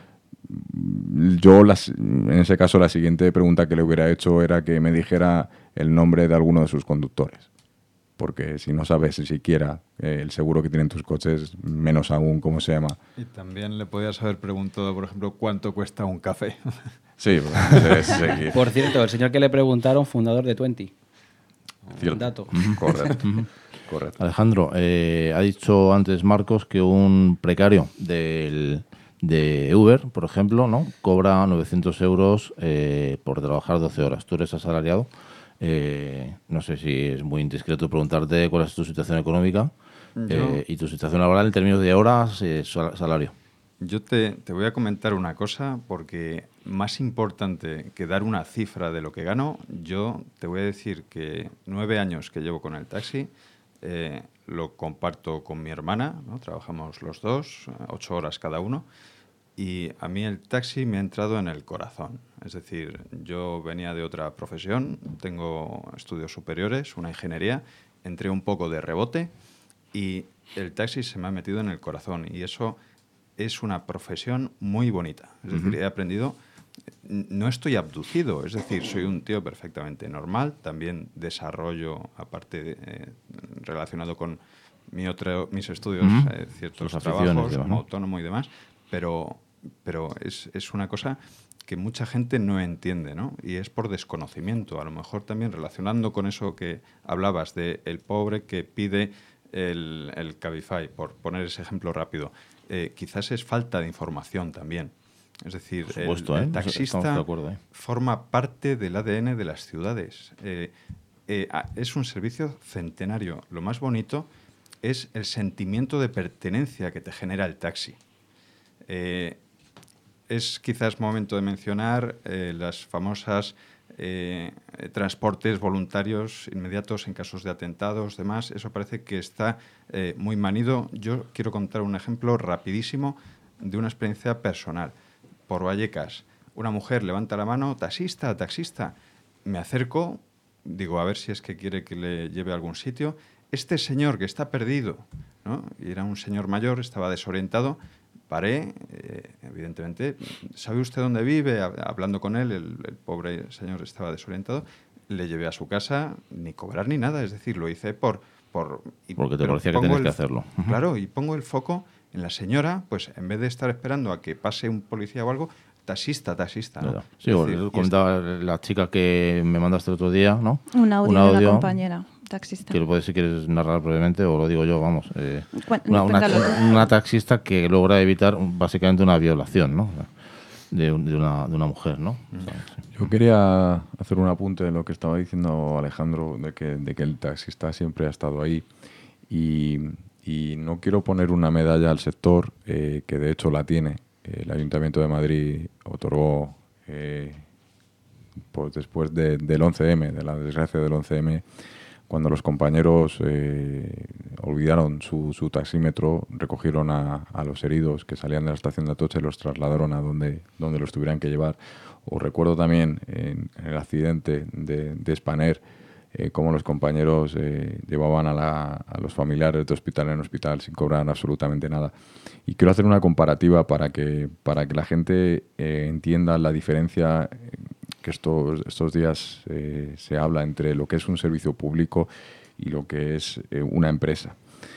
Yo, las, en ese caso, la siguiente pregunta que le hubiera hecho era que me dijera el nombre de alguno de sus conductores, porque si no sabes siquiera eh, el seguro que tienen tus coches, menos aún cómo se llama. Y también le podías haber preguntado, por ejemplo, cuánto cuesta un café. Sí, pues, sí, sí. Por cierto, el señor que le preguntaron, fundador de Twenty. Cierto. Dato. Correcto. Correcto. Alejandro, eh, ha dicho antes Marcos que un precario del, de Uber, por ejemplo, ¿no? cobra novecientos euros eh, por trabajar doce horas. Tú eres asalariado. Eh, no sé si es muy indiscreto preguntarte cuál es tu situación económica eh, y tu situación laboral en términos de horas, eh, salario. Yo te, te voy a comentar una cosa, porque más importante que dar una cifra de lo que gano, yo te voy a decir que nueve años que llevo con el taxi, eh, lo comparto con mi hermana, ¿no? Trabajamos los dos, ocho horas cada uno, y a mí el taxi me ha entrado en el corazón. Es decir, yo venía de otra profesión, tengo estudios superiores, una ingeniería, entré un poco de rebote y el taxi se me ha metido en el corazón, y eso es una profesión muy bonita. Es decir, uh-huh. he aprendido, no estoy abducido, es decir, soy un tío perfectamente normal, también desarrollo, aparte de, eh, relacionado con mi otro, mis estudios, uh-huh. eh, ciertos trabajos, como ¿no? autónomo y demás, pero, pero es, es una cosa que mucha gente no entiende, ¿no? Y es por desconocimiento. A lo mejor también relacionando con eso que hablabas de el pobre que pide el, el Cabify, por poner ese ejemplo rápido. Eh, quizás es falta de información también. Es decir, supuesto, el, ¿eh? el taxista de acuerdo, ¿eh? forma parte del A D N de las ciudades. Eh, eh, es un servicio centenario. Lo más bonito es el sentimiento de pertenencia que te genera el taxi. Eh, es quizás momento de mencionar eh, las famosas eh, transportes voluntarios inmediatos en casos de atentados, demás. Eso parece que está eh, muy manido. Yo quiero contar un ejemplo rapidísimo de una experiencia personal. Por Vallecas, una mujer levanta la mano, taxista, taxista. Me acerco, digo, a ver si es que quiere que le lleve a algún sitio. Este señor que está perdido, ¿no? Y era un señor mayor, estaba desorientado, Paré, eh, evidentemente. ¿Sabe usted dónde vive? Hablando con él, el, el pobre señor estaba desorientado. Le llevé a su casa, ni cobrar ni nada. Es decir, lo hice por... por y, Porque te parecía que tenías el, que hacerlo. Claro, y pongo el foco en la señora, pues en vez de estar esperando a que pase un policía o algo, taxista, taxista, ¿no? Sí, es porque decir, comentaba la chica que me mandaste el otro día, ¿no? Un audio, Un audio de una compañera taxista. Que lo puedes, si quieres narrar brevemente, o lo digo yo, vamos. Eh, Cuen- una, una, cuéntalo tú. una taxista que logra evitar básicamente una violación, ¿no? De, un- de, una, de una mujer, ¿no? O sea, sí. Yo quería hacer un apunte de lo que estaba diciendo Alejandro, de que, de que el taxista siempre ha estado ahí. Y, y no quiero poner una medalla al sector, eh, que de hecho la tiene. El Ayuntamiento de Madrid otorgó, eh, pues después de- del once eme, de la desgracia del once eme, cuando los compañeros eh, olvidaron su, su taxímetro, recogieron a, a los heridos que salían de la estación de Atocha y los trasladaron a donde, donde los tuvieran que llevar. Os recuerdo también en, en el accidente de, de Spanair, eh, cómo los compañeros eh, llevaban a, la, a los familiares de hospital en hospital sin cobrar absolutamente nada. Y quiero hacer una comparativa para que, para que la gente eh, entienda la diferencia eh, que estos, estos días eh, se habla entre lo que es un servicio público y lo que es eh, una empresa.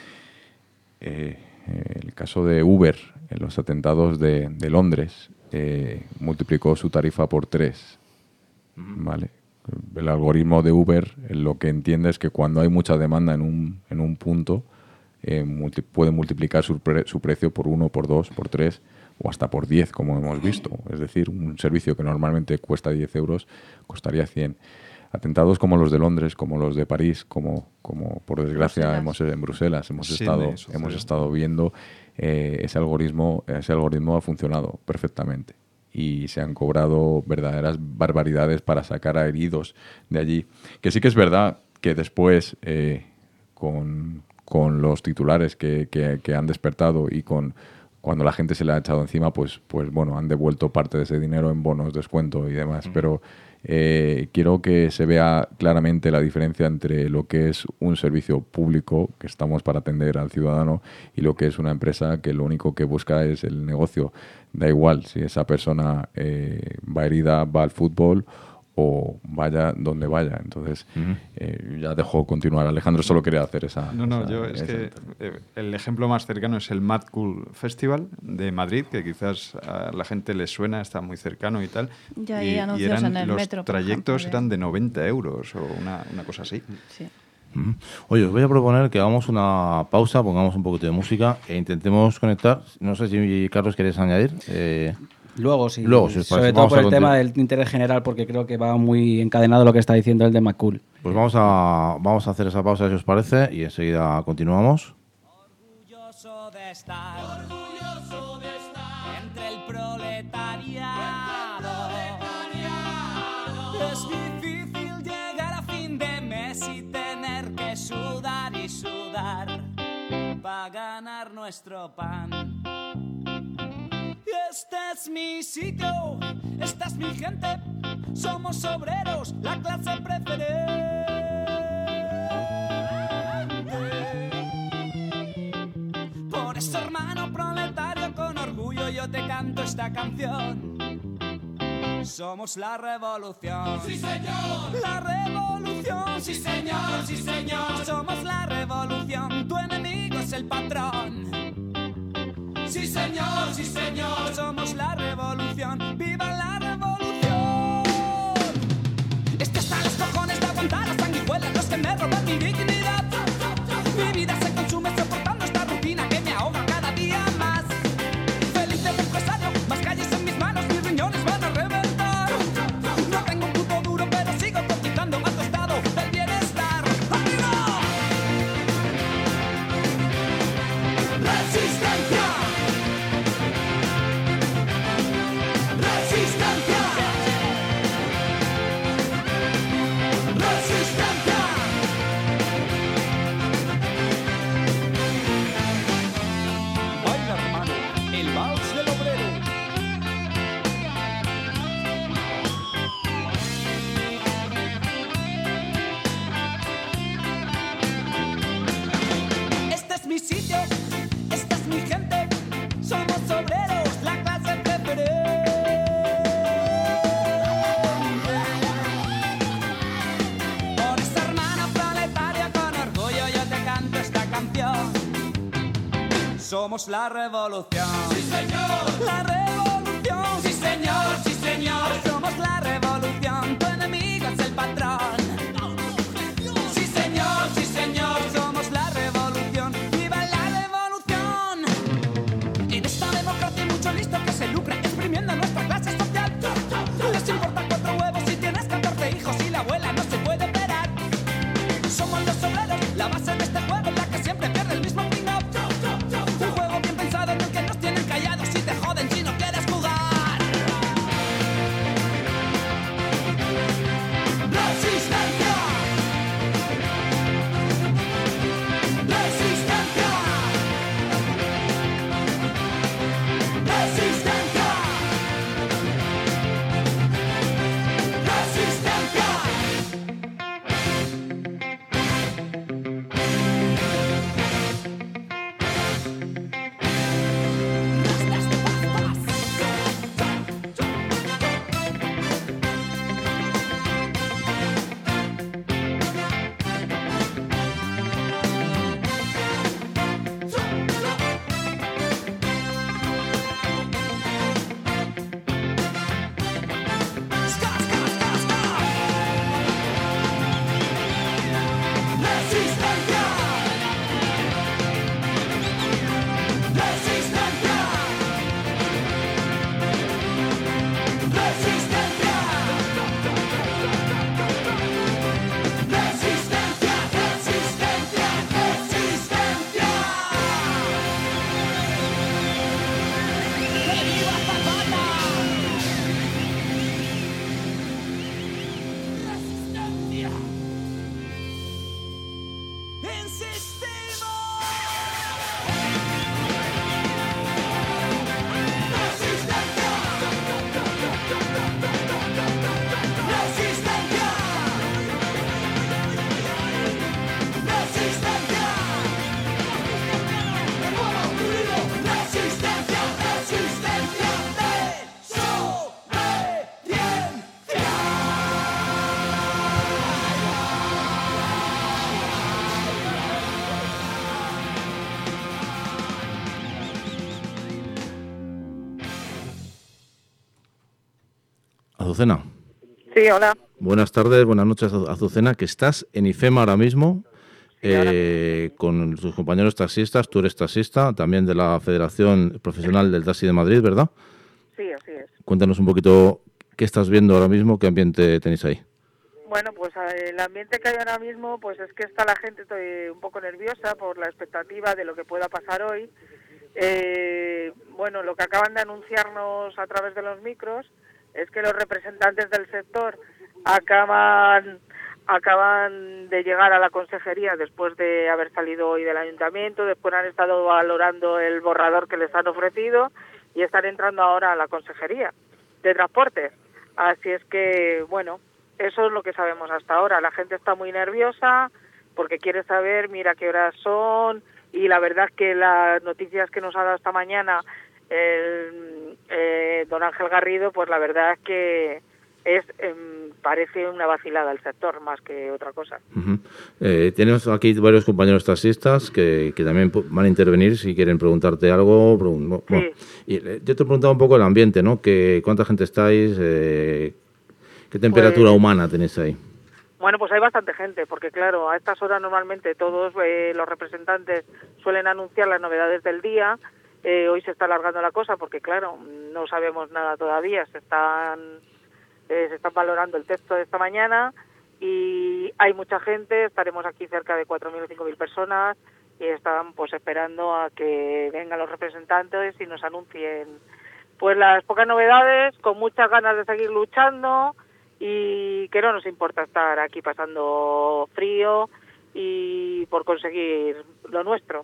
Eh, eh, el caso de Uber en los atentados de, de Londres eh, multiplicó su tarifa por tres. ¿Vale? El algoritmo de Uber eh, lo que entiende es que cuando hay mucha demanda en un, en un punto, eh, multi- puede multiplicar su, pre- su precio por uno, por dos, por tres o hasta por diez, como hemos visto. Es decir, un servicio que normalmente cuesta diez euros costaría cien. Atentados como los de Londres, como los de París, como, como por desgracia Bruselas. hemos en Bruselas hemos Sydney estado sucedió. hemos estado viendo, eh, ese algoritmo ese algoritmo ha funcionado perfectamente y se han cobrado verdaderas barbaridades para sacar a heridos de allí. Que sí que es verdad que después, eh, con, con los titulares que, que, que han despertado y con cuando la gente se le ha echado encima, pues, pues bueno, han devuelto parte de ese dinero en bonos, descuento y demás. Mm. Pero eh, quiero que se vea claramente la diferencia entre lo que es un servicio público, que estamos para atender al ciudadano, y lo que es una empresa que lo único que busca es el negocio. Da igual si esa persona eh, va herida, va al fútbol o vaya donde vaya. Entonces, uh-huh. eh, ya dejo continuar. Alejandro solo quería hacer esa... No, no, esa, yo es esa que eh, el ejemplo más cercano es el Mad Cool Festival de Madrid, que quizás a la gente le suena, está muy cercano y tal. Ya hay y, anuncios y eran, en el los metro, por trayectos ejemplo, eran de noventa euros o una, una cosa así. Sí. Uh-huh. Oye, os voy a proponer que hagamos una pausa, pongamos un poquito de música e intentemos conectar. No sé si, Carlos, quieres añadir... Eh... Luego, sí. Luego, si sobre todo por el tema del interés general, porque creo que va muy encadenado lo que está diciendo el de McCool. Pues vamos a, vamos a hacer esa pausa, si os parece, y enseguida continuamos. Orgulloso de estar, orgulloso de estar entre el proletariado. Es difícil llegar a fin de mes y tener que sudar y sudar para ganar nuestro pan. Este es mi sitio, esta es mi gente, somos obreros, la clase preferente. Por eso, hermano proletario, con orgullo yo te canto esta canción. Somos la revolución. ¡Sí, señor! La revolución. ¡Sí, señor! ¡Sí, señor! Somos la revolución, tu enemigo es el patrón. Sí, señor, sí, señor, somos la revolución, ¡viva la revolución! Este hasta los cojones de aguantar las sanguijuelas, los que me roban mi dignidad. Mi vida se consume soportando esta rutina que me ahoga cada día más. Feliz de empresario, más calles en mis manos, mis riñones van a reventar. No tengo un puto duro, pero sigo cotizando, mato esta Somos la revolución. Sí, señor. La revolución. Sí, señor, sí, señor. Somos la revolución. Tu enemigo es el patrón. Sí, señor, sí, señor. Somos la revolución. ¡Viva la revolución! En esta democracia hay mucho listo que se lucra exprimiendo nuestra clase social. Les importa cuatro huevos si tienes catorce hijos y la abuela no se puede operar. Somos los obreros, la base de este juego en la que siempre pierde el mismo ping-up. Un juego bien pensado en el que nos tienen callados y te joden si no quieres jugar. Resistencia. Resistencia. Resistencia. Resistencia. Resistencia. Resistencia. Resistencia. Resistencia. Resistencia. Resistencia. ¡Viva Zapata! Resistencia. Insistimos. Resistencia. Resistencia. Resistencia. Resistencia. Resistencia. Desobediencia. Azucena. Sí, hola. Buenas tardes, buenas noches, Azu- Azucena, que estás en IFEMA ahora mismo eh, con tus compañeros taxistas. Tú eres taxista, también de la Federación Profesional del Taxi de Madrid, ¿verdad? Sí, así es. Cuéntanos un poquito qué estás viendo ahora mismo, qué ambiente tenéis ahí. Bueno, pues eh, el ambiente que hay ahora mismo, pues es que está la gente estoy un poco nerviosa por la expectativa de lo que pueda pasar hoy. Eh, bueno, lo que acaban de anunciarnos a través de los micros es que los representantes del sector acaban acaban de llegar a la consejería después de haber salido hoy del ayuntamiento, después han estado valorando el borrador que les han ofrecido y están entrando ahora a la consejería de transportes. Así es que, bueno, eso es lo que sabemos hasta ahora. La gente está muy nerviosa porque quiere saber, mira qué horas son, y la verdad es que las noticias que nos ha dado esta mañana el eh, don Ángel Garrido, pues la verdad es que es eh, parece una vacilada el sector más que otra cosa. Uh-huh. Eh, tenemos aquí varios compañeros taxistas que, que también pu- van a intervenir si quieren preguntarte algo. Pregun- no, Sí. bueno, y, eh, yo te he preguntado un poco el ambiente, ¿no? Que, ¿cuánta gente estáis? Eh, ¿Qué temperatura Pues- humana tenéis ahí? Bueno, pues hay bastante gente, porque claro, a estas horas normalmente todos eh, los representantes suelen anunciar las novedades del día. Eh, hoy se está alargando la cosa porque, claro, no sabemos nada todavía. Se están eh, se están valorando el texto de esta mañana y hay mucha gente. Estaremos aquí cerca de cuatro mil o cinco mil personas y están pues esperando a que vengan los representantes y nos anuncien pues las pocas novedades, con muchas ganas de seguir luchando y que no nos importa estar aquí pasando frío y por conseguir lo nuestro.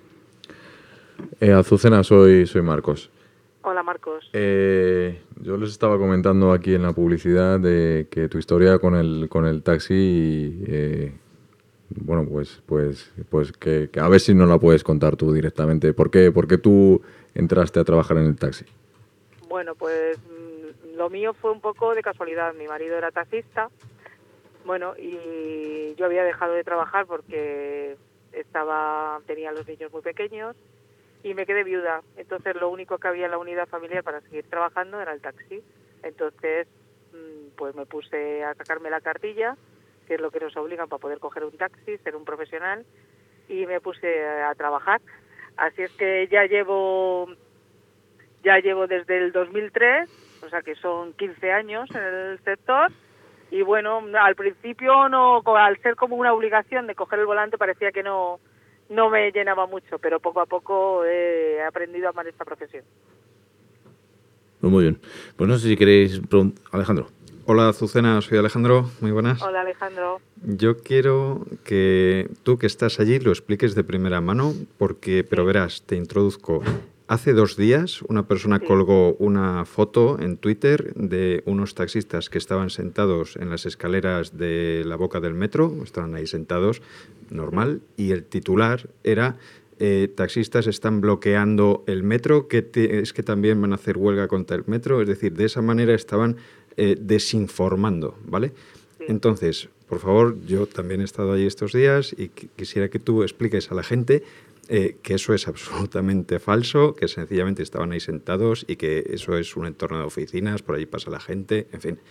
Eh, Azucena, soy, soy Marcos. Hola, Marcos. Eh, yo les estaba comentando aquí en la publicidad de que tu historia con el, con el taxi, eh, bueno, pues, pues, pues que, que a ver si no la puedes contar tú directamente. ¿Por qué, por qué tú entraste a trabajar en el taxi? Bueno, pues mm, lo mío fue un poco de casualidad. Mi marido era taxista, bueno, y yo había dejado de trabajar porque estaba tenía los niños muy pequeños y me quedé viuda. Entonces lo único que había en la unidad familiar para seguir trabajando era el taxi. Entonces pues me puse a sacarme la cartilla, que es lo que nos obligan para poder coger un taxi, ser un profesional, y me puse a trabajar. Así es que ya llevo ya llevo desde el dos mil tres, o sea que son quince años en el sector, y bueno, al principio no, al ser como una obligación de coger el volante, parecía que no no me llenaba mucho, pero poco a poco he aprendido a amar esta profesión. Pues muy bien. Pues no sé si queréis preguntar, Alejandro. Hola Azucena, soy Alejandro, muy buenas. Hola Alejandro. Yo quiero que tú que estás allí lo expliques de primera mano, porque, pero verás, te introduzco. Hace dos días una persona sí. colgó una foto en Twitter de unos taxistas que estaban sentados en las escaleras de la boca del metro, estaban ahí sentados, normal, y el titular era... Eh, taxistas están bloqueando el metro, que te, es que también van a hacer huelga contra el metro, es decir, de esa manera estaban eh, desinformando, ¿vale? Sí. Entonces, por favor, yo también he estado allí estos días y qu- quisiera que tú expliques a la gente eh, que eso es absolutamente falso, que sencillamente estaban ahí sentados y que eso es un entorno de oficinas, por ahí pasa la gente, en fin.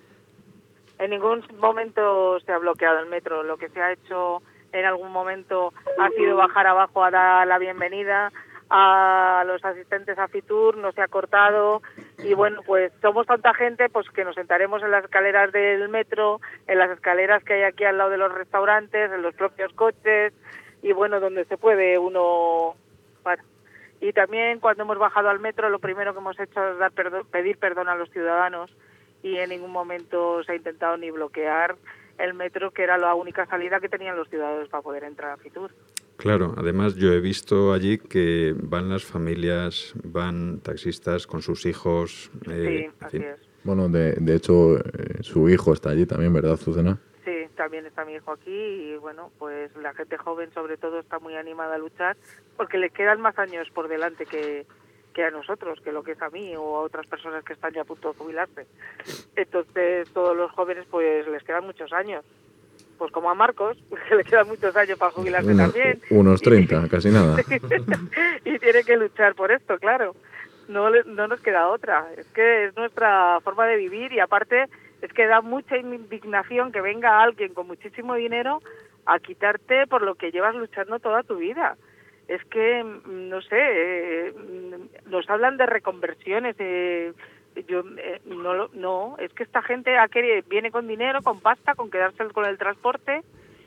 En ningún momento se ha bloqueado el metro, lo que se ha hecho... En algún momento ha sido bajar abajo a dar la bienvenida a los asistentes a Fitur, no se ha cortado y bueno, pues somos tanta gente pues que nos sentaremos en las escaleras del metro, en las escaleras que hay aquí al lado de los restaurantes, en los propios coches y bueno, donde se puede uno... Bueno. Y también cuando hemos bajado al metro lo primero que hemos hecho es dar perdón, pedir perdón a los ciudadanos y en ningún momento se ha intentado ni bloquear el metro, que era la única salida que tenían los ciudadanos para poder entrar a Fitur. Claro, además yo he visto allí que van las familias, van taxistas con sus hijos. Eh, sí, así es. Bueno, de, de hecho, eh, su hijo está allí también, ¿verdad, Azucena? Sí, también está mi hijo aquí y bueno, pues la gente joven sobre todo está muy animada a luchar porque le quedan más años por delante que... que a nosotros, que lo que es a mí o a otras personas que están ya a punto de jubilarse. Entonces, todos los jóvenes, pues, les quedan muchos años. Pues como a Marcos, que le quedan muchos años para jubilarse Uno, también. Unos treinta, y, casi nada. Y tiene que luchar por esto, claro. No, no nos queda otra. Es que es nuestra forma de vivir y aparte es que da mucha indignación que venga alguien con muchísimo dinero a quitarte por lo que llevas luchando toda tu vida. Es que, no sé, eh, nos hablan de reconversiones, eh, yo eh, no, no, es que esta gente a que viene con dinero, con pasta, con quedarse con el transporte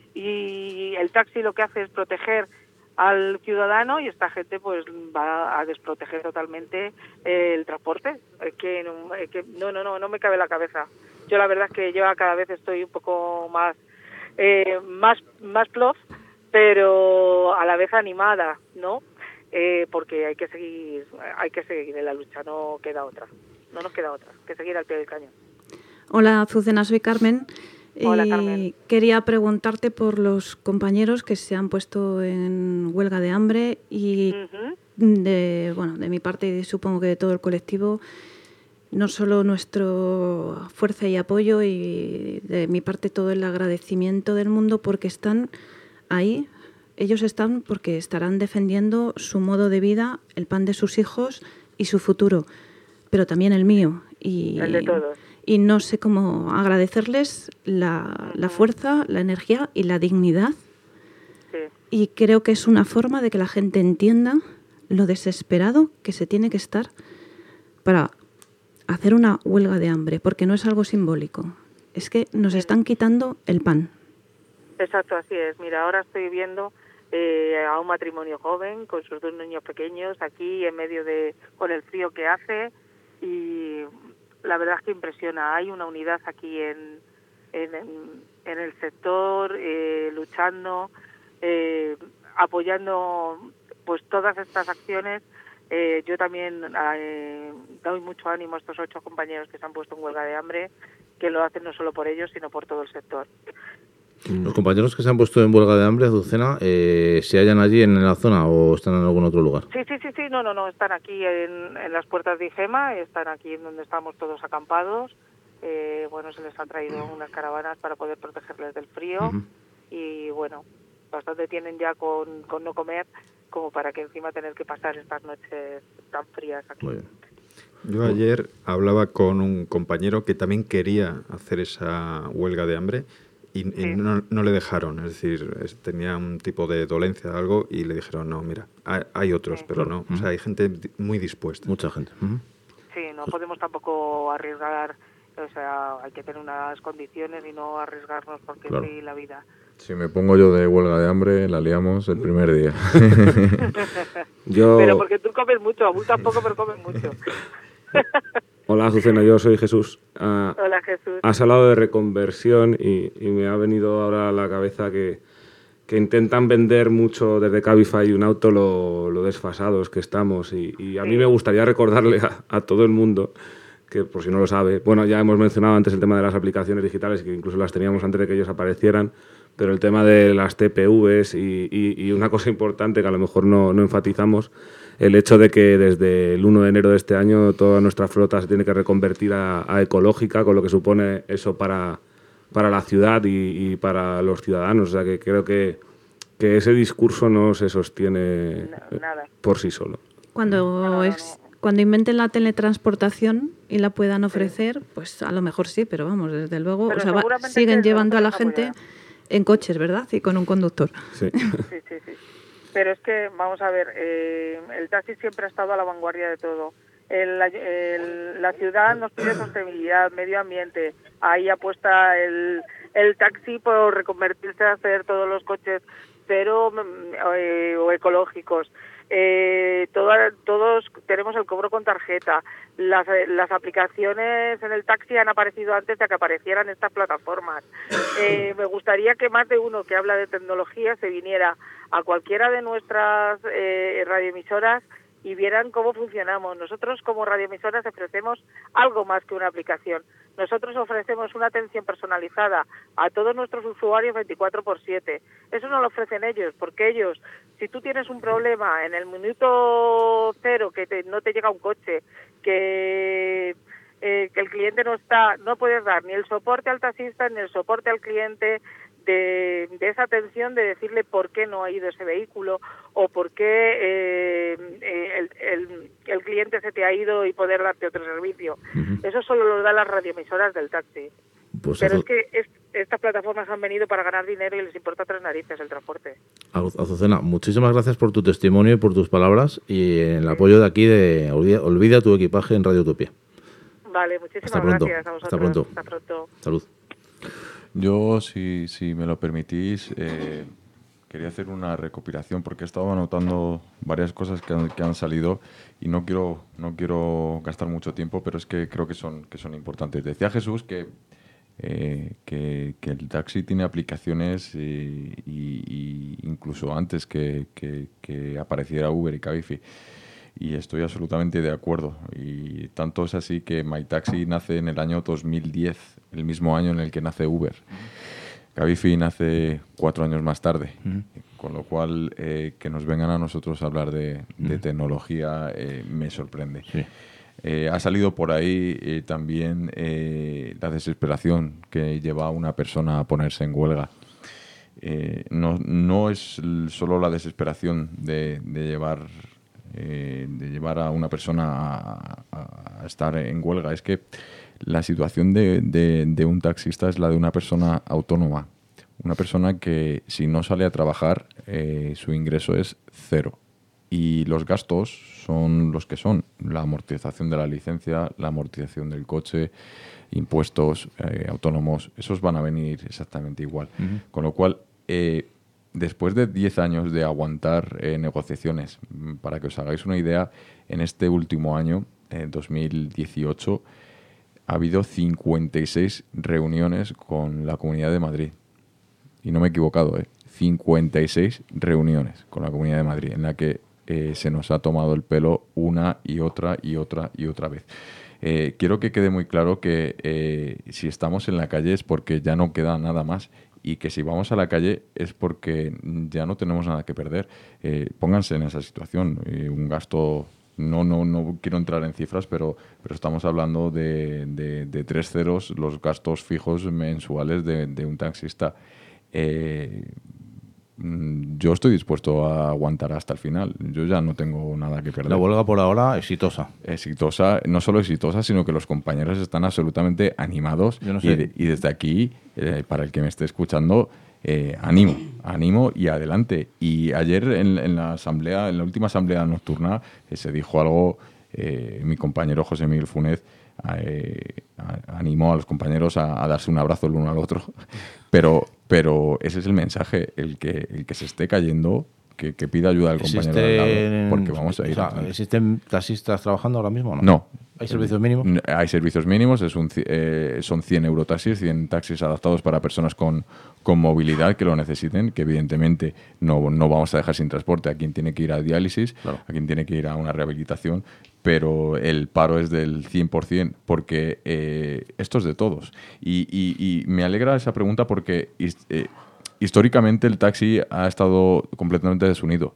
y el taxi lo que hace es proteger al ciudadano y esta gente pues va a desproteger totalmente eh, el transporte. Es que, no, es que no, no, no, no me cabe la cabeza. Yo la verdad es que yo cada vez estoy un poco más, eh, más, más plof, pero a la vez animada, ¿no? Eh, porque hay que seguir, hay que seguir en la lucha, no queda otra, no nos queda otra, que seguir al pie del cañón. Hola, Azucena, soy Carmen. Hola, y Carmen. Quería preguntarte por los compañeros que se han puesto en huelga de hambre y uh-huh. de, bueno, de mi parte y supongo que de todo el colectivo, no solo nuestra fuerza y apoyo y de mi parte todo el agradecimiento del mundo porque están ahí, ellos están porque estarán defendiendo su modo de vida, el pan de sus hijos y su futuro, pero también el mío. Y, el de todos. Y no sé cómo agradecerles la, la fuerza, la energía y la dignidad. Sí. Y creo que es una forma de que la gente entienda lo desesperado que se tiene que estar para hacer una huelga de hambre, porque no es algo simbólico. Es que nos están quitando el pan. Exacto, así es. Mira, ahora estoy viendo eh, a un matrimonio joven con sus dos niños pequeños aquí en medio de, con el frío que hace y la verdad es que impresiona. Hay una unidad aquí en, en, en el sector, eh, luchando, eh, apoyando pues todas estas acciones. Eh, yo también eh, doy mucho ánimo a estos ocho compañeros que se han puesto en huelga de hambre, que lo hacen no solo por ellos, sino por todo el sector. ¿Los compañeros que se han puesto en huelga de hambre, Azucena, eh, se hallan allí en la zona o están en algún otro lugar? Sí, sí, sí, sí, no, no, no, están aquí en, en las puertas de IGEMA, están aquí en donde estamos todos acampados. Eh, bueno, se les han traído unas caravanas para poder protegerles del frío uh-huh. y bueno, bastante tienen ya con, con no comer como para que encima tener que pasar estas noches tan frías aquí. Muy bien. Yo ayer hablaba con un compañero que también quería hacer esa huelga de hambre y, y Sí. no, no le dejaron. Es decir, es- tenía un tipo de dolencia o algo y le dijeron, no, mira, hay, hay otros, Sí. pero no. O sea, hay gente di- muy dispuesta. Mucha gente. Ujú. Sí, no podemos tampoco arriesgar, o sea, hay que tener unas condiciones y no arriesgarnos porque Claro. sí, la vida. Si me pongo yo de huelga de hambre, la liamos el primer día. Yo... Pero porque tú comes mucho, abultas poco, pero comes mucho. Hola, Azucena, yo soy Jesús. Ah, Hola, Jesús. has hablado de reconversión y, y me ha venido ahora a la cabeza que, que intentan vender mucho desde Cabify un auto lo, lo desfasados que estamos. Y, y a mí me gustaría recordarle a, a todo el mundo, que por si no lo sabe, bueno, ya hemos mencionado antes el tema de las aplicaciones digitales, que incluso las teníamos antes de que ellos aparecieran, pero el tema de las T P Vs y, y- y una cosa importante que a lo mejor no, no enfatizamos, el hecho de que desde el uno de enero de este año toda nuestra flota se tiene que reconvertir a, a ecológica, con lo que supone eso para, para la ciudad y, y para los ciudadanos. O sea que creo que, que ese discurso no se sostiene Na- nada. por sí solo. Cuando, No, no, ex- cuando inventen la teletransportación y la puedan ofrecer, pues a lo mejor sí, pero vamos, desde luego, Pero o sea, va- seguramente siguen que llevando a la nosotros gente apoyarán. en coches, ¿verdad? Y con un conductor. Sí. Sí, sí, sí. Pero es que, vamos a ver, eh, el taxi siempre ha estado a la vanguardia de todo. El- el- la ciudad nos pide sostenibilidad, medio ambiente. Ahí apuesta el, el taxi por reconvertirse a hacer todos los coches cero mm, eh, o ecológicos. Eh, toda- todos tenemos el cobro con tarjeta. Las, eh, las aplicaciones en el taxi han aparecido antes de que aparecieran estas plataformas. Eh, me gustaría que más de uno que habla de tecnología se viniera a cualquiera de nuestras eh, radioemisoras y vieran cómo funcionamos. Nosotros como radioemisoras ofrecemos algo más que una aplicación. Nosotros ofrecemos una atención personalizada a todos nuestros usuarios veinticuatro por siete. Eso no lo ofrecen ellos, porque ellos, si tú tienes un problema en el minuto cero, que te- no te llega un coche, que, eh, que el cliente no está, no puedes dar ni el soporte al taxista ni el soporte al cliente, de, de esa atención de decirle por qué no ha ido ese vehículo o por qué eh, eh, el, el, el cliente se te ha ido y poder darte otro servicio. Ujú. Eso solo lo dan las radioemisoras del taxi. Pues Pero Azu- es que es- estas plataformas han venido para ganar dinero y les importa tres narices el transporte. Azu- Azucena, muchísimas gracias por tu testimonio y por tus palabras y el apoyo de aquí de Olvida, Olvida tu equipaje en Radio Utopía. Vale, muchísimas Hasta pronto. gracias a vosotros. Hasta pronto. Hasta pronto. Salud. Yo, si, si me lo permitís, eh, quería hacer una recopilación porque he estado anotando varias cosas que han, que han salido y no quiero, no quiero gastar mucho tiempo, pero es que creo que son, que son importantes. Decía Jesús que, eh, que, que el taxi tiene aplicaciones y, y- y incluso antes que, que- que apareciera Uber y Cabify. Y estoy absolutamente de acuerdo. Y tanto es así que MyTaxi nace en el año dos mil diez, el mismo año en el que nace Uber. Cabify nace cuatro años más tarde. Con lo cual, eh, que nos vengan a nosotros a hablar de, de tecnología eh, me sorprende. Sí. Eh, ha salido por ahí eh, también eh, la desesperación que lleva a una persona a ponerse en huelga. Eh, no, no es l- solo la desesperación de, de llevar eh, de llevar a una persona a, a- a estar en huelga, es que la situación de, de- de un taxista es la de una persona autónoma, una persona que si no sale a trabajar eh, su ingreso es cero y los gastos son los que son, la amortización de la licencia, la amortización del coche, impuestos eh, autónomos, esos van a venir exactamente igual. Con lo cual, eh, después de diez años de aguantar eh, negociaciones, mm, para que os hagáis una idea, en este último año, eh, dos mil dieciocho, ha habido cincuenta y seis reuniones con la Comunidad de Madrid. Y no me he equivocado, ¿eh? cincuenta y seis reuniones con la Comunidad de Madrid, en la que eh, se nos ha tomado el pelo una y otra y otra y otra vez. Eh, quiero que quede muy claro que eh, si estamos en la calle es porque ya no queda nada más y que si vamos a la calle es porque ya no tenemos nada que perder. Eh, pónganse en esa situación. Eh, un gasto, no, no, no quiero entrar en cifras, pero, pero estamos hablando de, de, de tres ceros los gastos fijos mensuales de, de un taxista. Eh, yo estoy dispuesto a aguantar hasta el final. Yo ya no tengo nada que perder. La huelga por ahora exitosa. Exitosa, no solo exitosa, sino que los compañeros están absolutamente animados. Yo no sé. y, de, y desde aquí, eh, para el que me esté escuchando, eh, animo, animo y adelante. Y ayer en, en la asamblea, en la última asamblea nocturna, eh, se dijo algo, eh, mi compañero José Miguel Funes eh, a, animó a los compañeros a, a darse un abrazo el uno al otro. Pero, pero ese es el mensaje, el que, el que se esté cayendo, que, que pida ayuda al compañero de al lado, porque vamos a ir. O sea, ¿existen taxistas trabajando ahora mismo o no? No. ¿Hay servicios mínimos? Hay servicios mínimos, es un, eh, son cien eurotaxis, cien taxis adaptados para personas con, con movilidad que lo necesiten, que evidentemente no, no vamos a dejar sin transporte a quien tiene que ir a diálisis, claro. a quien tiene que ir a una rehabilitación, pero el paro es del cien por ciento porque eh, esto es de todos. Y, y, y me alegra esa pregunta porque eh, históricamente el taxi ha estado completamente desunido.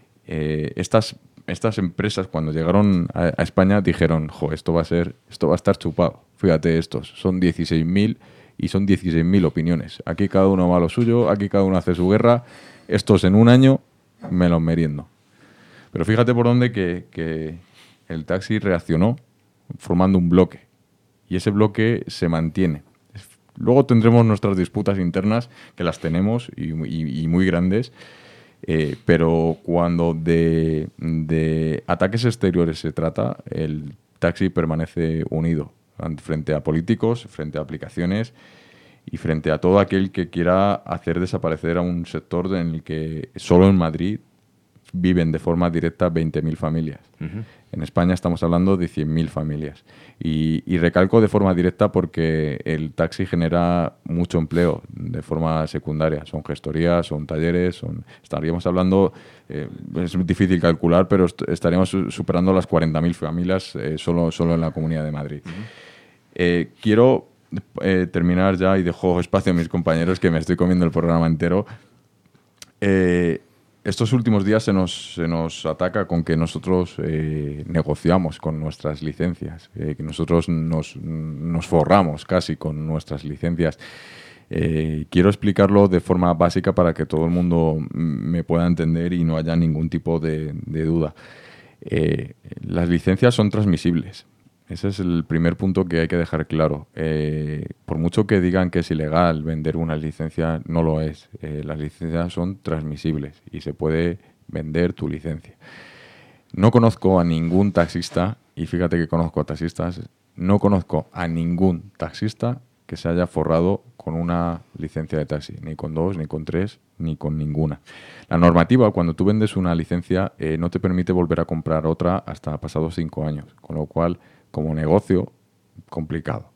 Eh, estas Estas empresas, cuando llegaron a, a España, dijeron, jo, esto va a ser, esto va a estar chupado. Fíjate, estos son dieciséis mil y son dieciséis mil opiniones. Aquí cada uno va a lo suyo, aquí cada uno hace su guerra. Estos en un año me los meriendo. Pero fíjate por dónde que, que el taxi reaccionó formando un bloque. Y ese bloque se mantiene. Luego tendremos nuestras disputas internas, que las tenemos y, y, y muy grandes. Eh, pero cuando de, de ataques exteriores se trata, el taxi permanece unido frente a políticos, frente a aplicaciones y frente a todo aquel que quiera hacer desaparecer a un sector en el que solo en Madrid viven de forma directa veinte mil familias. Uh-huh. En España estamos hablando de cien mil familias. Y, y recalco de forma directa porque el taxi genera mucho empleo de forma secundaria. Son gestorías, son talleres, son, estaríamos hablando, eh, es difícil calcular, pero est- estaríamos superando las cuarenta mil familias eh, solo, solo en la Comunidad de Madrid. Uh-huh. Eh, quiero eh, terminar ya y dejo espacio a mis compañeros que me estoy comiendo el programa entero. Eh, Estos últimos días se nos, se nos ataca con que nosotros eh, negociamos con nuestras licencias, eh, que nosotros nos, nos forramos casi con nuestras licencias. Eh, quiero explicarlo de forma básica para que todo el mundo me pueda entender y no haya ningún tipo de, de duda. Eh, las licencias son transmisibles. Ese es el primer punto que hay que dejar claro. Eh, por mucho que digan que es ilegal vender una licencia, no lo es. Eh, las licencias son transmisibles y se puede vender tu licencia. No conozco a ningún taxista, y fíjate que conozco a taxistas, no conozco a ningún taxista que se haya forrado con una licencia de taxi, ni con dos, ni con tres, ni con ninguna. La normativa, cuando tú vendes una licencia, eh, no te permite volver a comprar otra hasta pasados cinco años, con lo cual, como negocio, complicado.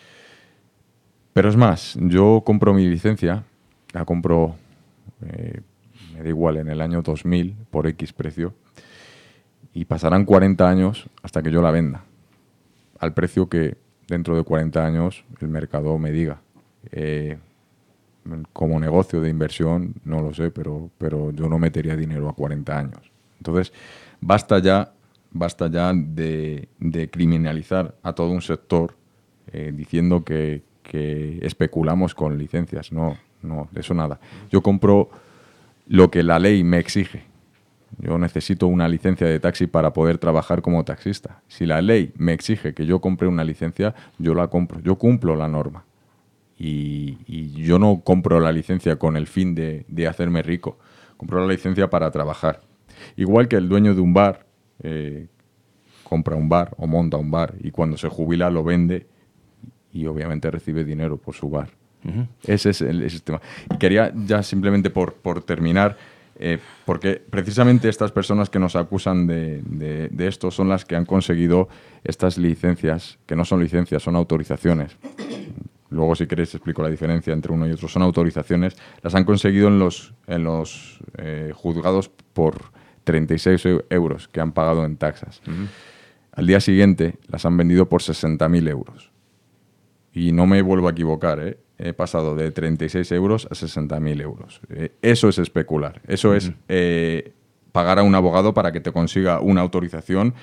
Pero es más, yo compro mi licencia, la compro, eh, me da igual, en el año dos mil por X precio, y pasarán cuarenta años hasta que yo la venda, al precio que dentro de cuarenta años el mercado me diga. Eh, como negocio de inversión, no lo sé, pero, pero yo no metería dinero a cuarenta años. Entonces, basta ya Basta ya de, de criminalizar a todo un sector eh, diciendo que, que especulamos con licencias. No, no, de eso nada. Yo compro lo que la ley me exige. Yo necesito una licencia de taxi para poder trabajar como taxista. Si la ley me exige que yo compre una licencia, yo la compro. Yo cumplo la norma. Y, y yo no compro la licencia con el fin de, de hacerme rico. Compro la licencia para trabajar. Igual que el dueño de un bar, Eh, compra un bar o monta un bar y cuando se jubila lo vende y obviamente recibe dinero por su bar. Uh-huh. Ese es el, el sistema. Y quería ya simplemente por, por terminar, eh, porque precisamente estas personas que nos acusan de, de, de esto son las que han conseguido estas licencias, que no son licencias, son autorizaciones. Luego, si queréis, explico la diferencia entre uno y otro. Son autorizaciones, las han conseguido en los, en los eh, juzgados por treinta y seis euros que han pagado en taxas. Uh-huh. Al día siguiente las han vendido por sesenta mil euros. Y no me vuelvo a equivocar, ¿eh? He pasado de treinta y seis euros a sesenta mil euros. Eh, eso es especular. Eso uh-huh. es eh, pagar a un abogado para que te consiga una autorización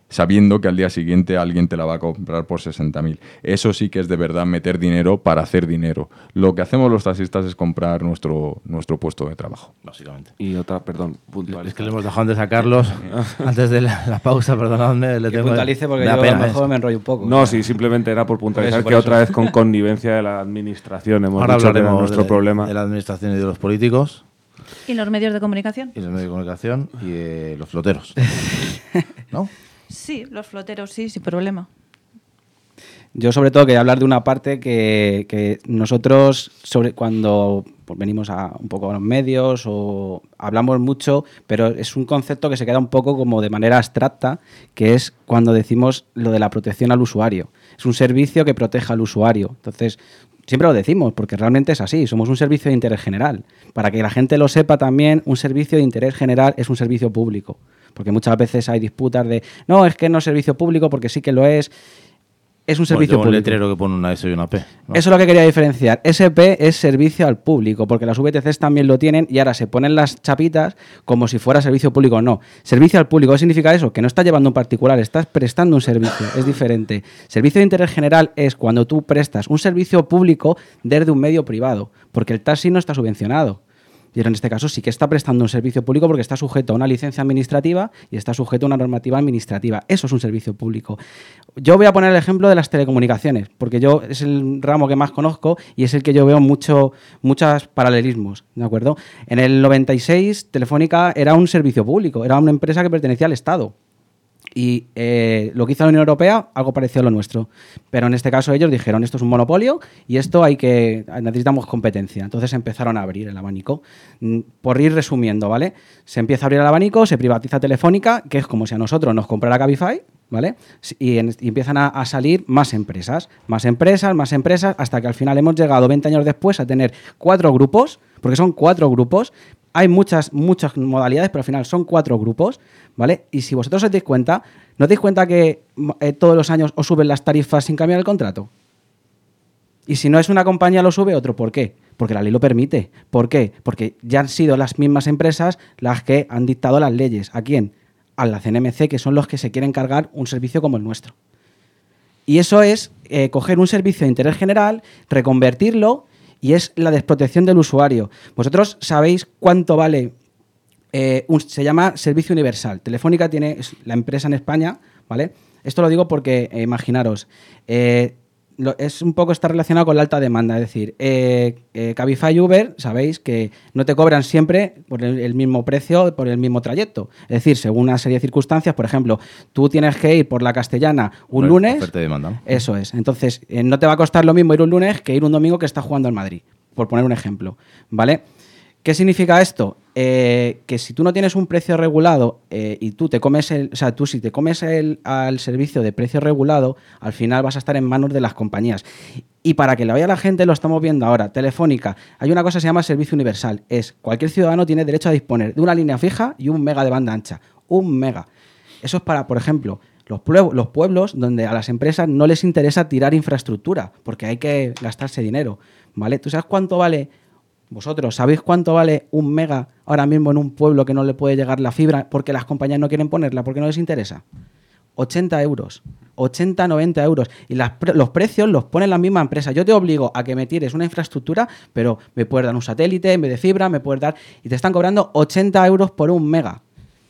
sabiendo que al día siguiente alguien te la va a comprar por sesenta mil. Eso sí que es de verdad meter dinero para hacer dinero. Lo que hacemos los taxistas es comprar nuestro, nuestro puesto de trabajo. Básicamente. Y otra, perdón, puntual. Es que le hemos dejado antes a Carlos, antes de la, la pausa, perdonadme. Le que tengo puntualice porque me da yo pena, a lo mejor ¿eh? me enrollo un poco. No, sí, simplemente era por puntualizar Por eso, que por otra eso. vez con connivencia de la administración hemos Ahora dicho que era hablaremos nuestro de, problema. de la administración y de los políticos, ¿Y los medios de comunicación? y los medios de comunicación y de los floteros. ¿No? Sí, los floteros sí, sin problema. Yo sobre todo quería hablar de una parte que, que nosotros sobre cuando pues, venimos a un poco a los medios o hablamos mucho, pero es un concepto que se queda un poco como de manera abstracta, que es cuando decimos lo de la protección al usuario. Es un servicio que proteja al usuario. Entonces, siempre lo decimos, porque realmente es así, somos un servicio de interés general. Para que la gente lo sepa también, un servicio de interés general es un servicio público. Porque muchas veces hay disputas de, no, es que no es servicio público porque sí que lo es. Es un servicio Bueno, lleva un público. letrero que pone una S y una P, ¿no? Eso es lo que quería diferenciar. S P es servicio al público, porque las V T Cs también lo tienen y ahora se ponen las chapitas como si fuera servicio público. No, servicio al público, ¿qué significa eso? Que no estás llevando un particular, estás prestando un servicio, es diferente. Servicio de interés general es cuando tú prestas un servicio público desde un medio privado, porque el taxi no está subvencionado. Y en este caso sí que está prestando un servicio público porque está sujeto a una licencia administrativa y está sujeto a una normativa administrativa. Eso es un servicio público. Yo voy a poner el ejemplo de las telecomunicaciones, porque yo es el ramo que más conozco y es el que yo veo mucho, muchos paralelismos, ¿de acuerdo? En el noventa y seis, Telefónica era un servicio público, era una empresa que pertenecía al Estado. Y eh, lo que hizo la Unión Europea, algo parecido a lo nuestro. Pero en este caso ellos dijeron, esto es un monopolio y esto hay que necesitamos competencia. Entonces empezaron a abrir el abanico. Por ir resumiendo, ¿vale? Se empieza a abrir el abanico, se privatiza Telefónica, que es como si a nosotros nos comprara Cabify, ¿vale? Y, en, y empiezan a, a salir más empresas, más empresas, más empresas, hasta que al final hemos llegado veinte años después a tener cuatro grupos, porque son cuatro grupos. Hay muchas, muchas modalidades, pero al final son cuatro grupos, ¿vale? Y si vosotros os dais cuenta, ¿no os dais cuenta que eh, todos los años os suben las tarifas sin cambiar el contrato? Y si no es una compañía, lo sube otro. ¿Por qué? Porque la ley lo permite. ¿Por qué? Porque ya han sido las mismas empresas las que han dictado las leyes. ¿A quién? A la C N M C, que son los que se quieren cargar un servicio como el nuestro. Y eso es eh, coger un servicio de interés general, reconvertirlo, y es la desprotección del usuario. Vosotros sabéis cuánto vale, eh, un, se llama servicio universal. Telefónica tiene, es la empresa en España, ¿vale? Esto lo digo porque, eh, imaginaros, eh, lo, es un poco está relacionado con la alta demanda. Es decir, eh, eh, Cabify y Uber, sabéis que no te cobran siempre por el, el mismo precio, por el mismo trayecto. Es decir, según una serie de circunstancias, por ejemplo, tú tienes que ir por la Castellana un Bueno, lunes. oferta y demanda, ¿no? Eso es. Entonces, eh, no te va a costar lo mismo ir un lunes que ir un domingo que está jugando al Madrid, por poner un ejemplo, ¿vale? ¿Qué significa esto? Eh, que si tú no tienes un precio regulado eh, y tú te comes el, o sea, tú si te comes el, al servicio de precio regulado, al final vas a estar en manos de las compañías. Y para que lo vea la gente, lo estamos viendo ahora. Telefónica, hay una cosa que se llama servicio universal. Es cualquier ciudadano tiene derecho a disponer de una línea fija y un mega de banda ancha. Un mega. Eso es para, por ejemplo, los pueblos, los pueblos donde a las empresas no les interesa tirar infraestructura porque hay que gastarse dinero, ¿vale? ¿Tú sabes cuánto vale? Vosotros, ¿sabéis cuánto vale un mega ahora mismo en un pueblo que no le puede llegar la fibra porque las compañías no quieren ponerla, porque no les interesa? ochenta euros. ochenta, noventa euros. Y las, los precios los ponen las mismas empresas. Yo te obligo a que me tires una infraestructura, pero me puedes dar un satélite en vez de fibra, me puedes dar... Y te están cobrando ochenta euros por un mega.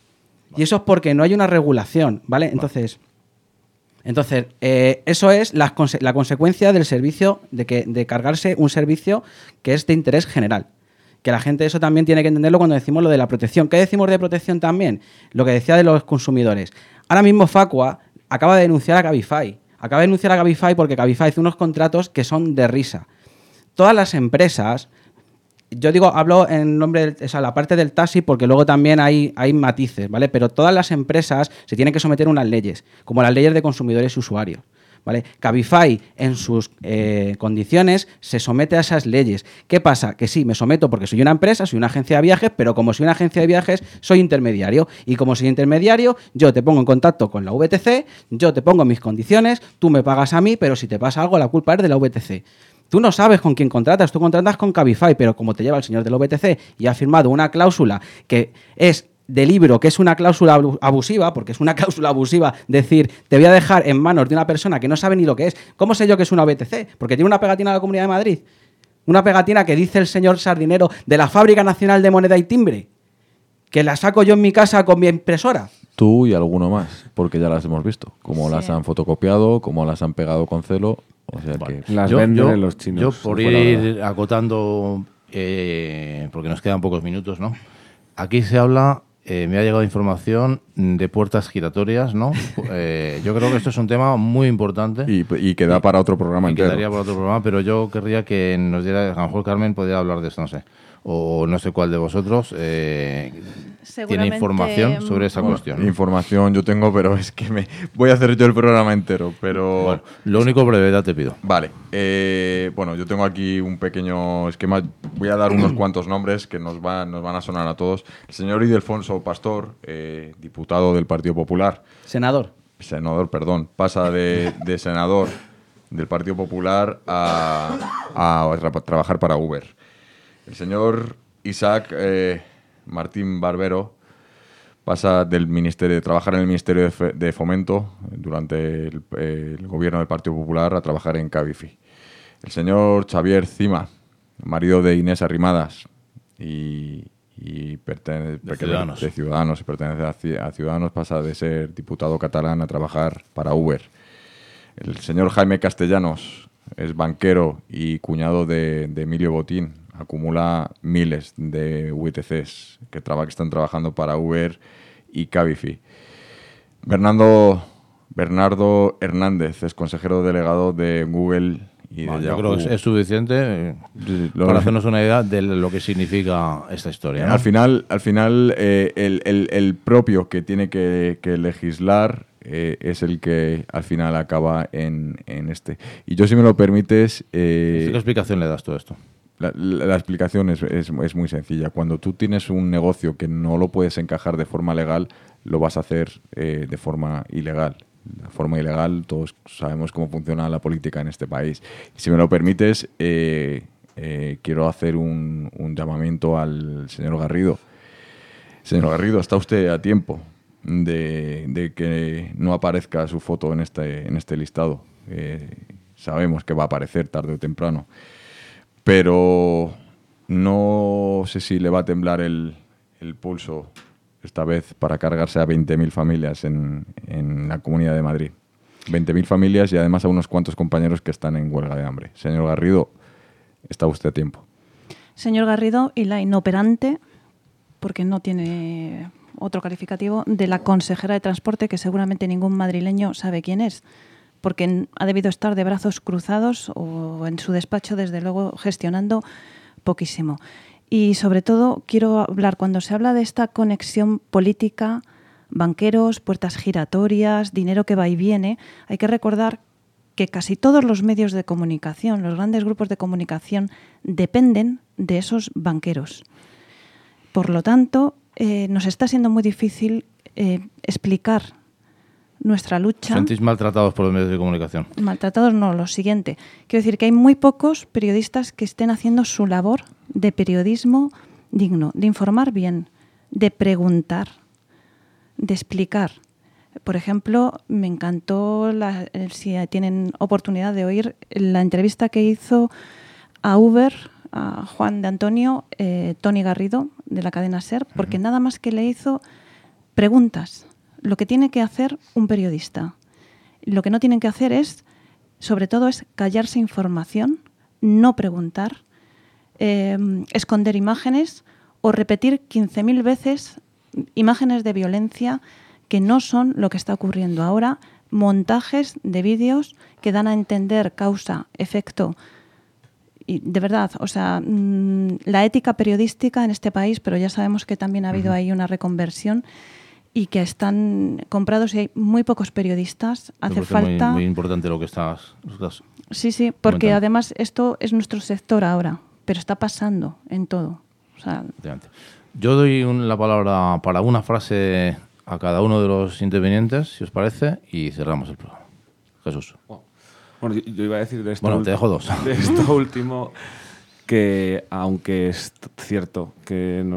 Y eso es porque no hay una regulación, ¿vale? Entonces... Entonces, eh, eso es la, conse la consecuencia del servicio, de, que, de cargarse un servicio que es de interés general. Que la gente eso también tiene que entenderlo cuando decimos lo de la protección. ¿Qué decimos de protección también? Lo que decía de los consumidores. Ahora mismo Facua acaba de denunciar a Cabify. Acaba de denunciar a Cabify porque Cabify hace unos contratos que son de risa. Todas las empresas... Yo digo, hablo en nombre de o sea, la parte del taxi porque luego también hay, hay matices, ¿vale? Pero todas las empresas se tienen que someter a unas leyes, como las leyes de consumidores y usuarios, ¿vale? Cabify, en sus eh, condiciones, se somete a esas leyes. ¿Qué pasa? Que sí, me someto porque soy una empresa, soy una agencia de viajes, pero como soy una agencia de viajes, soy intermediario. Y como soy intermediario, yo te pongo en contacto con la V T C, yo te pongo mis condiciones, tú me pagas a mí, pero si te pasa algo, la culpa es de la V T C. Tú no sabes con quién contratas, tú contratas con Cabify, pero como te lleva el señor de la V T C y ha firmado una cláusula que es de libro, que es una cláusula abusiva, porque es una cláusula abusiva decir, te voy a dejar en manos de una persona que no sabe ni lo que es. ¿Cómo sé yo que es una O B T C? Porque tiene una pegatina de la Comunidad de Madrid. Una pegatina que dice el señor Sardinero de la Fábrica Nacional de Moneda y Timbre, que la saco yo en mi casa con mi impresora. Tú y alguno más, porque ya las hemos visto. Cómo sí. las han fotocopiado, cómo las han pegado con celo. O sea vale. que las yo, venden yo, en los chinos. Yo, por ir acotando, eh, porque nos quedan pocos minutos, ¿no? Aquí se habla, eh, me ha llegado información de puertas giratorias, ¿no? eh, yo creo que esto es un tema muy importante. Y, y que da para otro programa y entero. Quedaría para otro programa, pero yo querría que nos diera, a lo mejor Carmen podría hablar de esto, no sé. O no sé cuál de vosotros eh, tiene información sobre esa bueno, cuestión. Información yo tengo, pero es que me voy a hacer yo el programa entero. Pero bueno, lo único, brevedad te pido. Vale. Eh, bueno, yo tengo aquí un pequeño esquema. Voy a dar unos cuantos nombres que nos, va, nos van a sonar a todos. El señor Ildefonso Pastor, eh, diputado del Partido Popular. Senador. Senador, perdón. Pasa de, de senador del Partido Popular a, a, a trabajar para Uber. El señor Isaac eh, Martín Barbero pasa del ministerio de trabajar en el Ministerio de, Fe, de Fomento durante el, eh, el gobierno del Partido Popular a trabajar en Cabify. El señor Xavier Cima, marido de Inés Arrimadas y, y pertenece, de, Ciudadanos. de Ciudadanos y pertenece a, a Ciudadanos, pasa de ser diputado catalán a trabajar para Uber. El señor Jaime Castellanos es banquero y cuñado de, de Emilio Botín. Acumula miles de U T Cs que, traba, que están trabajando para Uber y Cabify. Bernardo, Bernardo Hernández es consejero delegado de Google y bueno, de yo Yahoo. creo que es, es suficiente eh, lo para hacernos una idea de lo que significa esta historia, ¿no? Al final, al final eh, el, el, el propio que tiene que, que legislar eh, es el que al final acaba en, en este. Y yo, si me lo permites... Eh, ¿Qué explicación le das todo esto? La, la, la explicación es, es, es muy sencilla. Cuando tú tienes un negocio que no lo puedes encajar de forma legal, lo vas a hacer eh, de forma ilegal. De forma ilegal, todos sabemos cómo funciona la política en este país. Si me lo permites, eh, eh, quiero hacer un, un llamamiento al señor Garrido. Señor Garrido, ¿está usted a tiempo de, de que no aparezca su foto en este, en este listado? Eh, sabemos que va a aparecer tarde o temprano. Pero no sé si le va a temblar el, el pulso esta vez para cargarse a veinte mil familias en, en la Comunidad de Madrid. veinte mil familias y además a unos cuantos compañeros que están en huelga de hambre. Señor Garrido, está usted a tiempo. Señor Garrido, y la inoperante, porque no tiene otro calificativo, de la consejera de Transporte, que seguramente ningún madrileño sabe quién es, porque ha debido estar de brazos cruzados o en su despacho, desde luego, gestionando poquísimo. Y sobre todo quiero hablar, cuando se habla de esta conexión política, banqueros, puertas giratorias, dinero que va y viene, hay que recordar que casi todos los medios de comunicación, los grandes grupos de comunicación, dependen de esos banqueros. Por lo tanto, eh, nos está siendo muy difícil eh, explicar nuestra lucha. ¿Os sentís maltratados por los medios de comunicación? Maltratados no, lo siguiente. Quiero decir que hay muy pocos periodistas que estén haciendo su labor de periodismo digno, de informar bien, de preguntar, de explicar. Por ejemplo, me encantó, la, si tienen oportunidad de oír, la entrevista que hizo a Uber, a Juan de Antonio, eh, Tony Garrido, de la cadena SER, porque uh-huh. nada más que le hizo preguntas. Lo que tiene que hacer un periodista. Lo que no tienen que hacer es, sobre todo, es callarse información, no preguntar, eh, esconder imágenes o repetir quince mil veces imágenes de violencia que no son lo que está ocurriendo ahora, montajes de vídeos que dan a entender causa, efecto. Y de verdad, o sea, mmm, la ética periodística en este país, pero ya sabemos que también ha habido ahí una reconversión y que están comprados y hay muy pocos periodistas. Hace falta... Muy, muy importante lo que estás... estás sí, sí, porque comentando. Además esto es nuestro sector ahora, pero está pasando en todo. O sea... Yo doy un, la palabra para una frase a cada uno de los intervinientes, si os parece, y cerramos el programa. Jesús. Bueno, yo, yo iba a decir de esto, bueno, te dejo dos. De esto último, que aunque es cierto que nos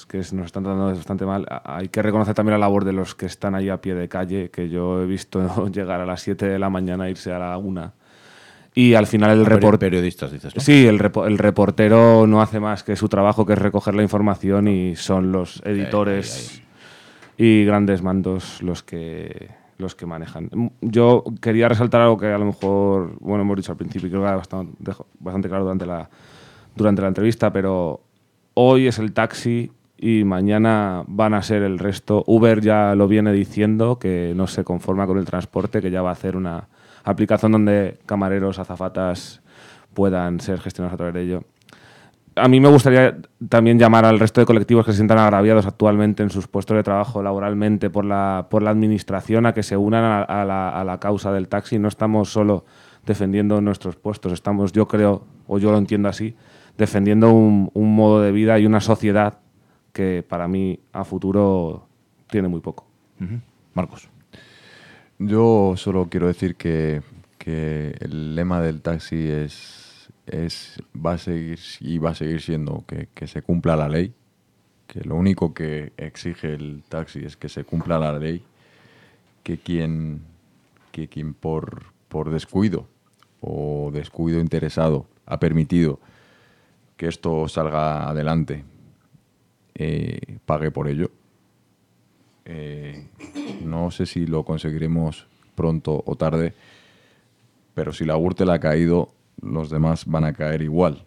que nos están tratando bastante mal. Hay que reconocer también la labor de los que están ahí a pie de calle, que yo he visto llegar a las siete de la mañana e irse a la una. Y al final el reportero... Periodistas, dices, ¿no? Sí, el, repo el reportero no hace más que su trabajo, que es recoger la información, y son los editores ahí, ahí, ahí. y grandes mandos los que, los que manejan. Yo quería resaltar algo que a lo mejor, bueno, hemos dicho al principio y creo que bastante, bastante claro durante la, durante la entrevista, pero hoy es el taxi y mañana van a ser el resto. Uber ya lo viene diciendo, que no se conforma con el transporte, que ya va a hacer una aplicación donde camareros, azafatas puedan ser gestionados a través de ello. A mí me gustaría también llamar al resto de colectivos que se sientan agraviados actualmente en sus puestos de trabajo laboralmente por la, por la administración a que se unan a, a, la, a la causa del taxi. No estamos solo defendiendo nuestros puestos, estamos, yo creo, o yo lo entiendo así, defendiendo un, un modo de vida y una sociedad que para mí a futuro tiene muy poco. Uh-huh. Marcos. Yo solo quiero decir que, que el lema del taxi es, es va a seguir y va a seguir siendo que, que se cumpla la ley, que lo único que exige el taxi es que se cumpla la ley, que quien, que quien por, por descuido o descuido interesado ha permitido que esto salga adelante, eh, pague por ello. Eh, no sé si lo conseguiremos pronto o tarde, pero si la Gürtel ha caído, los demás van a caer igual.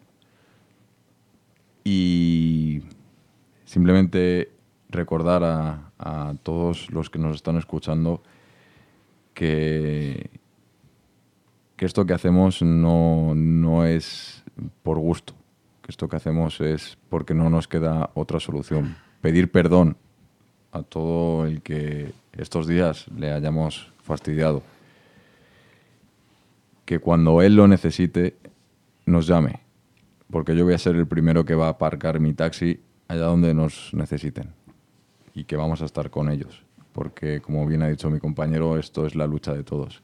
Y simplemente recordar a, a todos los que nos están escuchando que, que esto que hacemos no, no es por gusto, que esto que hacemos es porque no nos queda otra solución. Pedir perdón a todo el que estos días le hayamos fastidiado. Que cuando él lo necesite, nos llame. Porque yo voy a ser el primero que va a aparcar mi taxi allá donde nos necesiten. Y que vamos a estar con ellos. Porque, como bien ha dicho mi compañero, esto es la lucha de todos.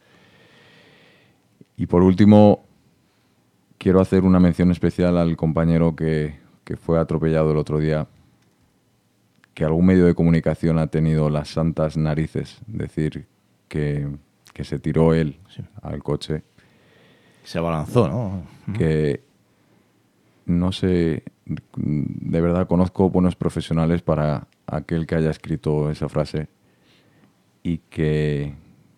Y por último, quiero hacer una mención especial al compañero que, que fue atropellado el otro día, que algún medio de comunicación ha tenido las santas narices decir que, que se tiró él sí. al coche. Se abalanzó, ¿no? Que no sé, de verdad conozco buenos profesionales para aquel que haya escrito esa frase, y que,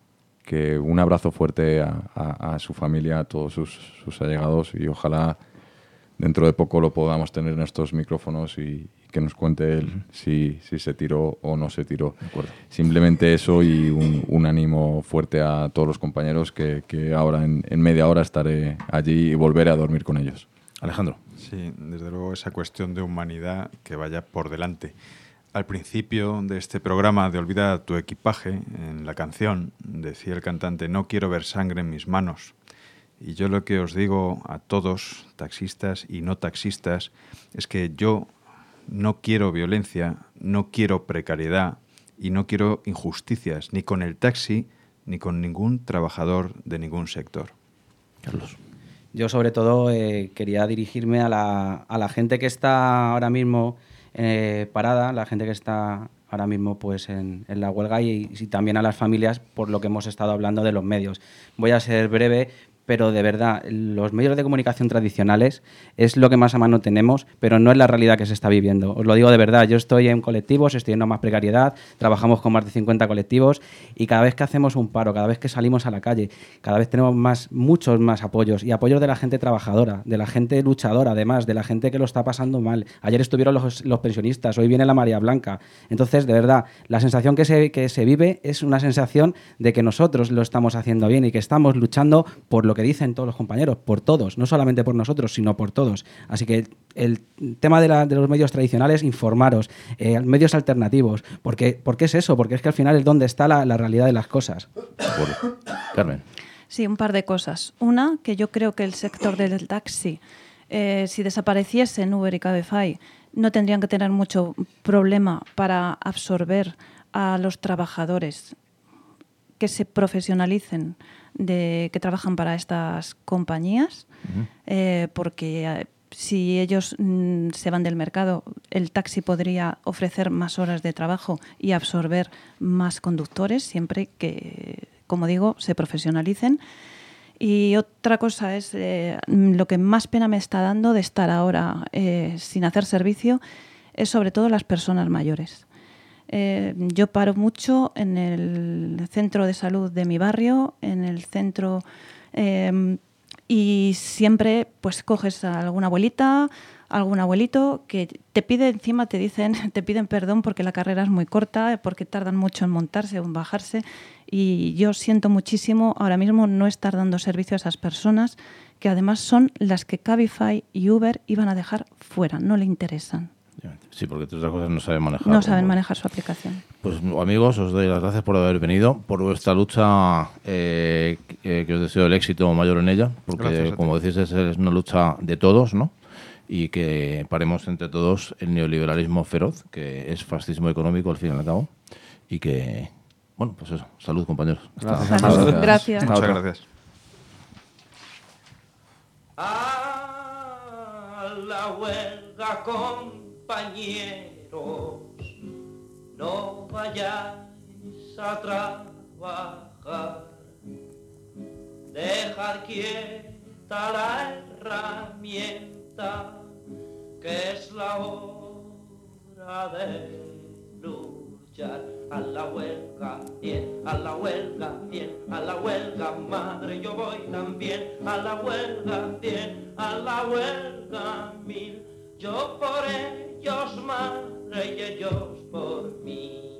que un abrazo fuerte a, a, a su familia, a todos sus, sus allegados, y ojalá dentro de poco lo podamos tener en estos micrófonos y que nos cuente él uh-huh. si, si se tiró o no se tiró. De acuerdo. Simplemente eso, y un, un ánimo fuerte a todos los compañeros, que, que ahora en, en media hora estaré allí y volveré a dormir con ellos. Alejandro. Sí, desde luego esa cuestión de humanidad que vaya por delante. Al principio de este programa de Olvida tu equipaje, en la canción, decía el cantante: no quiero ver sangre en mis manos. Y yo lo que os digo a todos, taxistas y no taxistas, es que yo no quiero violencia, no quiero precariedad y no quiero injusticias, ni con el taxi, ni con ningún trabajador de ningún sector. Carlos. Yo sobre todo eh, quería dirigirme a la, a la gente que está ahora mismo eh, parada, la gente que está ahora mismo pues en, en la huelga, y, y también a las familias, por lo que hemos estado hablando de los medios. Voy a ser breve, pero de verdad, los medios de comunicación tradicionales es lo que más a mano tenemos, pero no es la realidad que se está viviendo. Os lo digo de verdad, yo estoy en colectivos, estoy en No Más Precariedad, trabajamos con más de cincuenta colectivos, y cada vez que hacemos un paro, cada vez que salimos a la calle, cada vez tenemos más, muchos más apoyos, y apoyos de la gente trabajadora, de la gente luchadora, además, de la gente que lo está pasando mal. Ayer estuvieron los, los pensionistas, hoy viene la María Blanca. Entonces, de verdad, la sensación que se, que se vive es una sensación de que nosotros lo estamos haciendo bien y que estamos luchando por lo que dicen todos los compañeros, por todos, no solamente por nosotros, sino por todos. Así que el tema de, la, de los medios tradicionales, informaros, eh, medios alternativos, porque, porque es eso, porque es que al final es donde está la, la realidad de las cosas. Bueno, Carmen. Sí, un par de cosas. Una, que yo creo que el sector del taxi, eh, si desapareciesen Uber y Cabify, no tendrían que tener mucho problema para absorber a los trabajadores que se profesionalicen, de que trabajan para estas compañías, uh-huh. eh, porque si ellos mm, se van del mercado, el taxi podría ofrecer más horas de trabajo y absorber más conductores, siempre que, como digo, se profesionalicen. Y otra cosa es eh, lo que más pena me está dando de estar ahora eh, sin hacer servicio, es sobre todo las personas mayores. Eh, yo paro mucho en el centro de salud de mi barrio, en el centro... Eh, y siempre pues coges a alguna abuelita, algún abuelito que te pide encima, te dicen, te piden perdón porque la carrera es muy corta, porque tardan mucho en montarse o en bajarse, y yo siento muchísimo ahora mismo no estar dando servicio a esas personas que además son las que Cabify y Uber iban a dejar fuera, no le interesan. Sí, porque otras cosas no saben manejar. No saben manejar su aplicación. Pues amigos, os doy las gracias por haber venido, por vuestra lucha, eh, que, que os deseo el éxito mayor en ella, porque como decís es, es una lucha de todos, ¿no? Y que paremos entre todos el neoliberalismo feroz, que es fascismo económico al fin y al cabo, y que, bueno, pues eso, salud compañeros. Gracias. Hasta, gracias. gracias. Muchas gracias. A la huelga con compañeros, no vayáis a trabajar, dejar quieta la herramienta, que es la hora de luchar. A la huelga, bien, a la huelga, bien, a la huelga, madre, yo voy también, a la huelga, bien, a la huelga, mil. Yo por ellos, madre, y ellos por mí.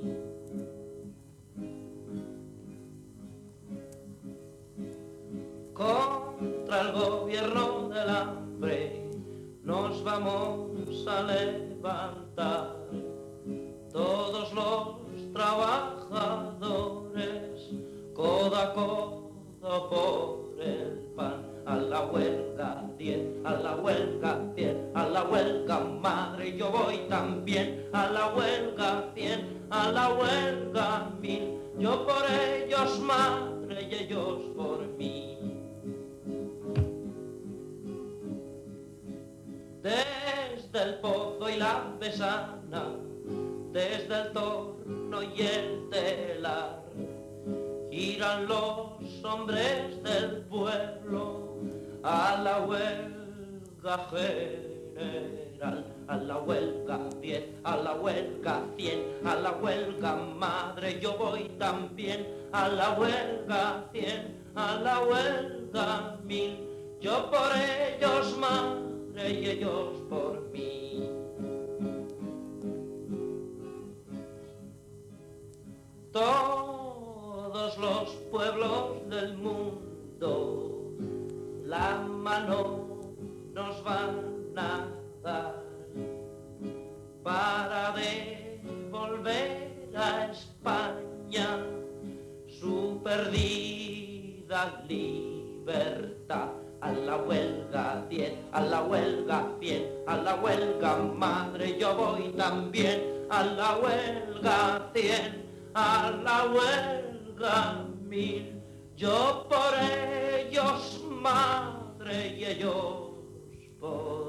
Contra el gobierno del hambre nos vamos a levantar. Todos los trabajadores, codo a codo por el pan. A la huelga, diez, a la huelga, diez, a la huelga, madre, yo voy también. A la huelga, cien, a la huelga, mil. Yo por ellos, madre, y ellos por mí. Desde el Pozo y la Besana, desde el Torno y el Telar, giran los hombres del pueblo a la huelga general. A la huelga diez, a la huelga cien, a la huelga madre, yo voy también. A la huelga cien, a la huelga mil. Yo por ellos, madre, y ellos por mí. Todos los pueblos del mundo la mano nos van a dar para devolver a España su perdida libertad. A la huelga diez, a la huelga cien, a la huelga madre, yo voy también. A la huelga cien, a la huelga mil. Yo por ellos, madre, y ellos por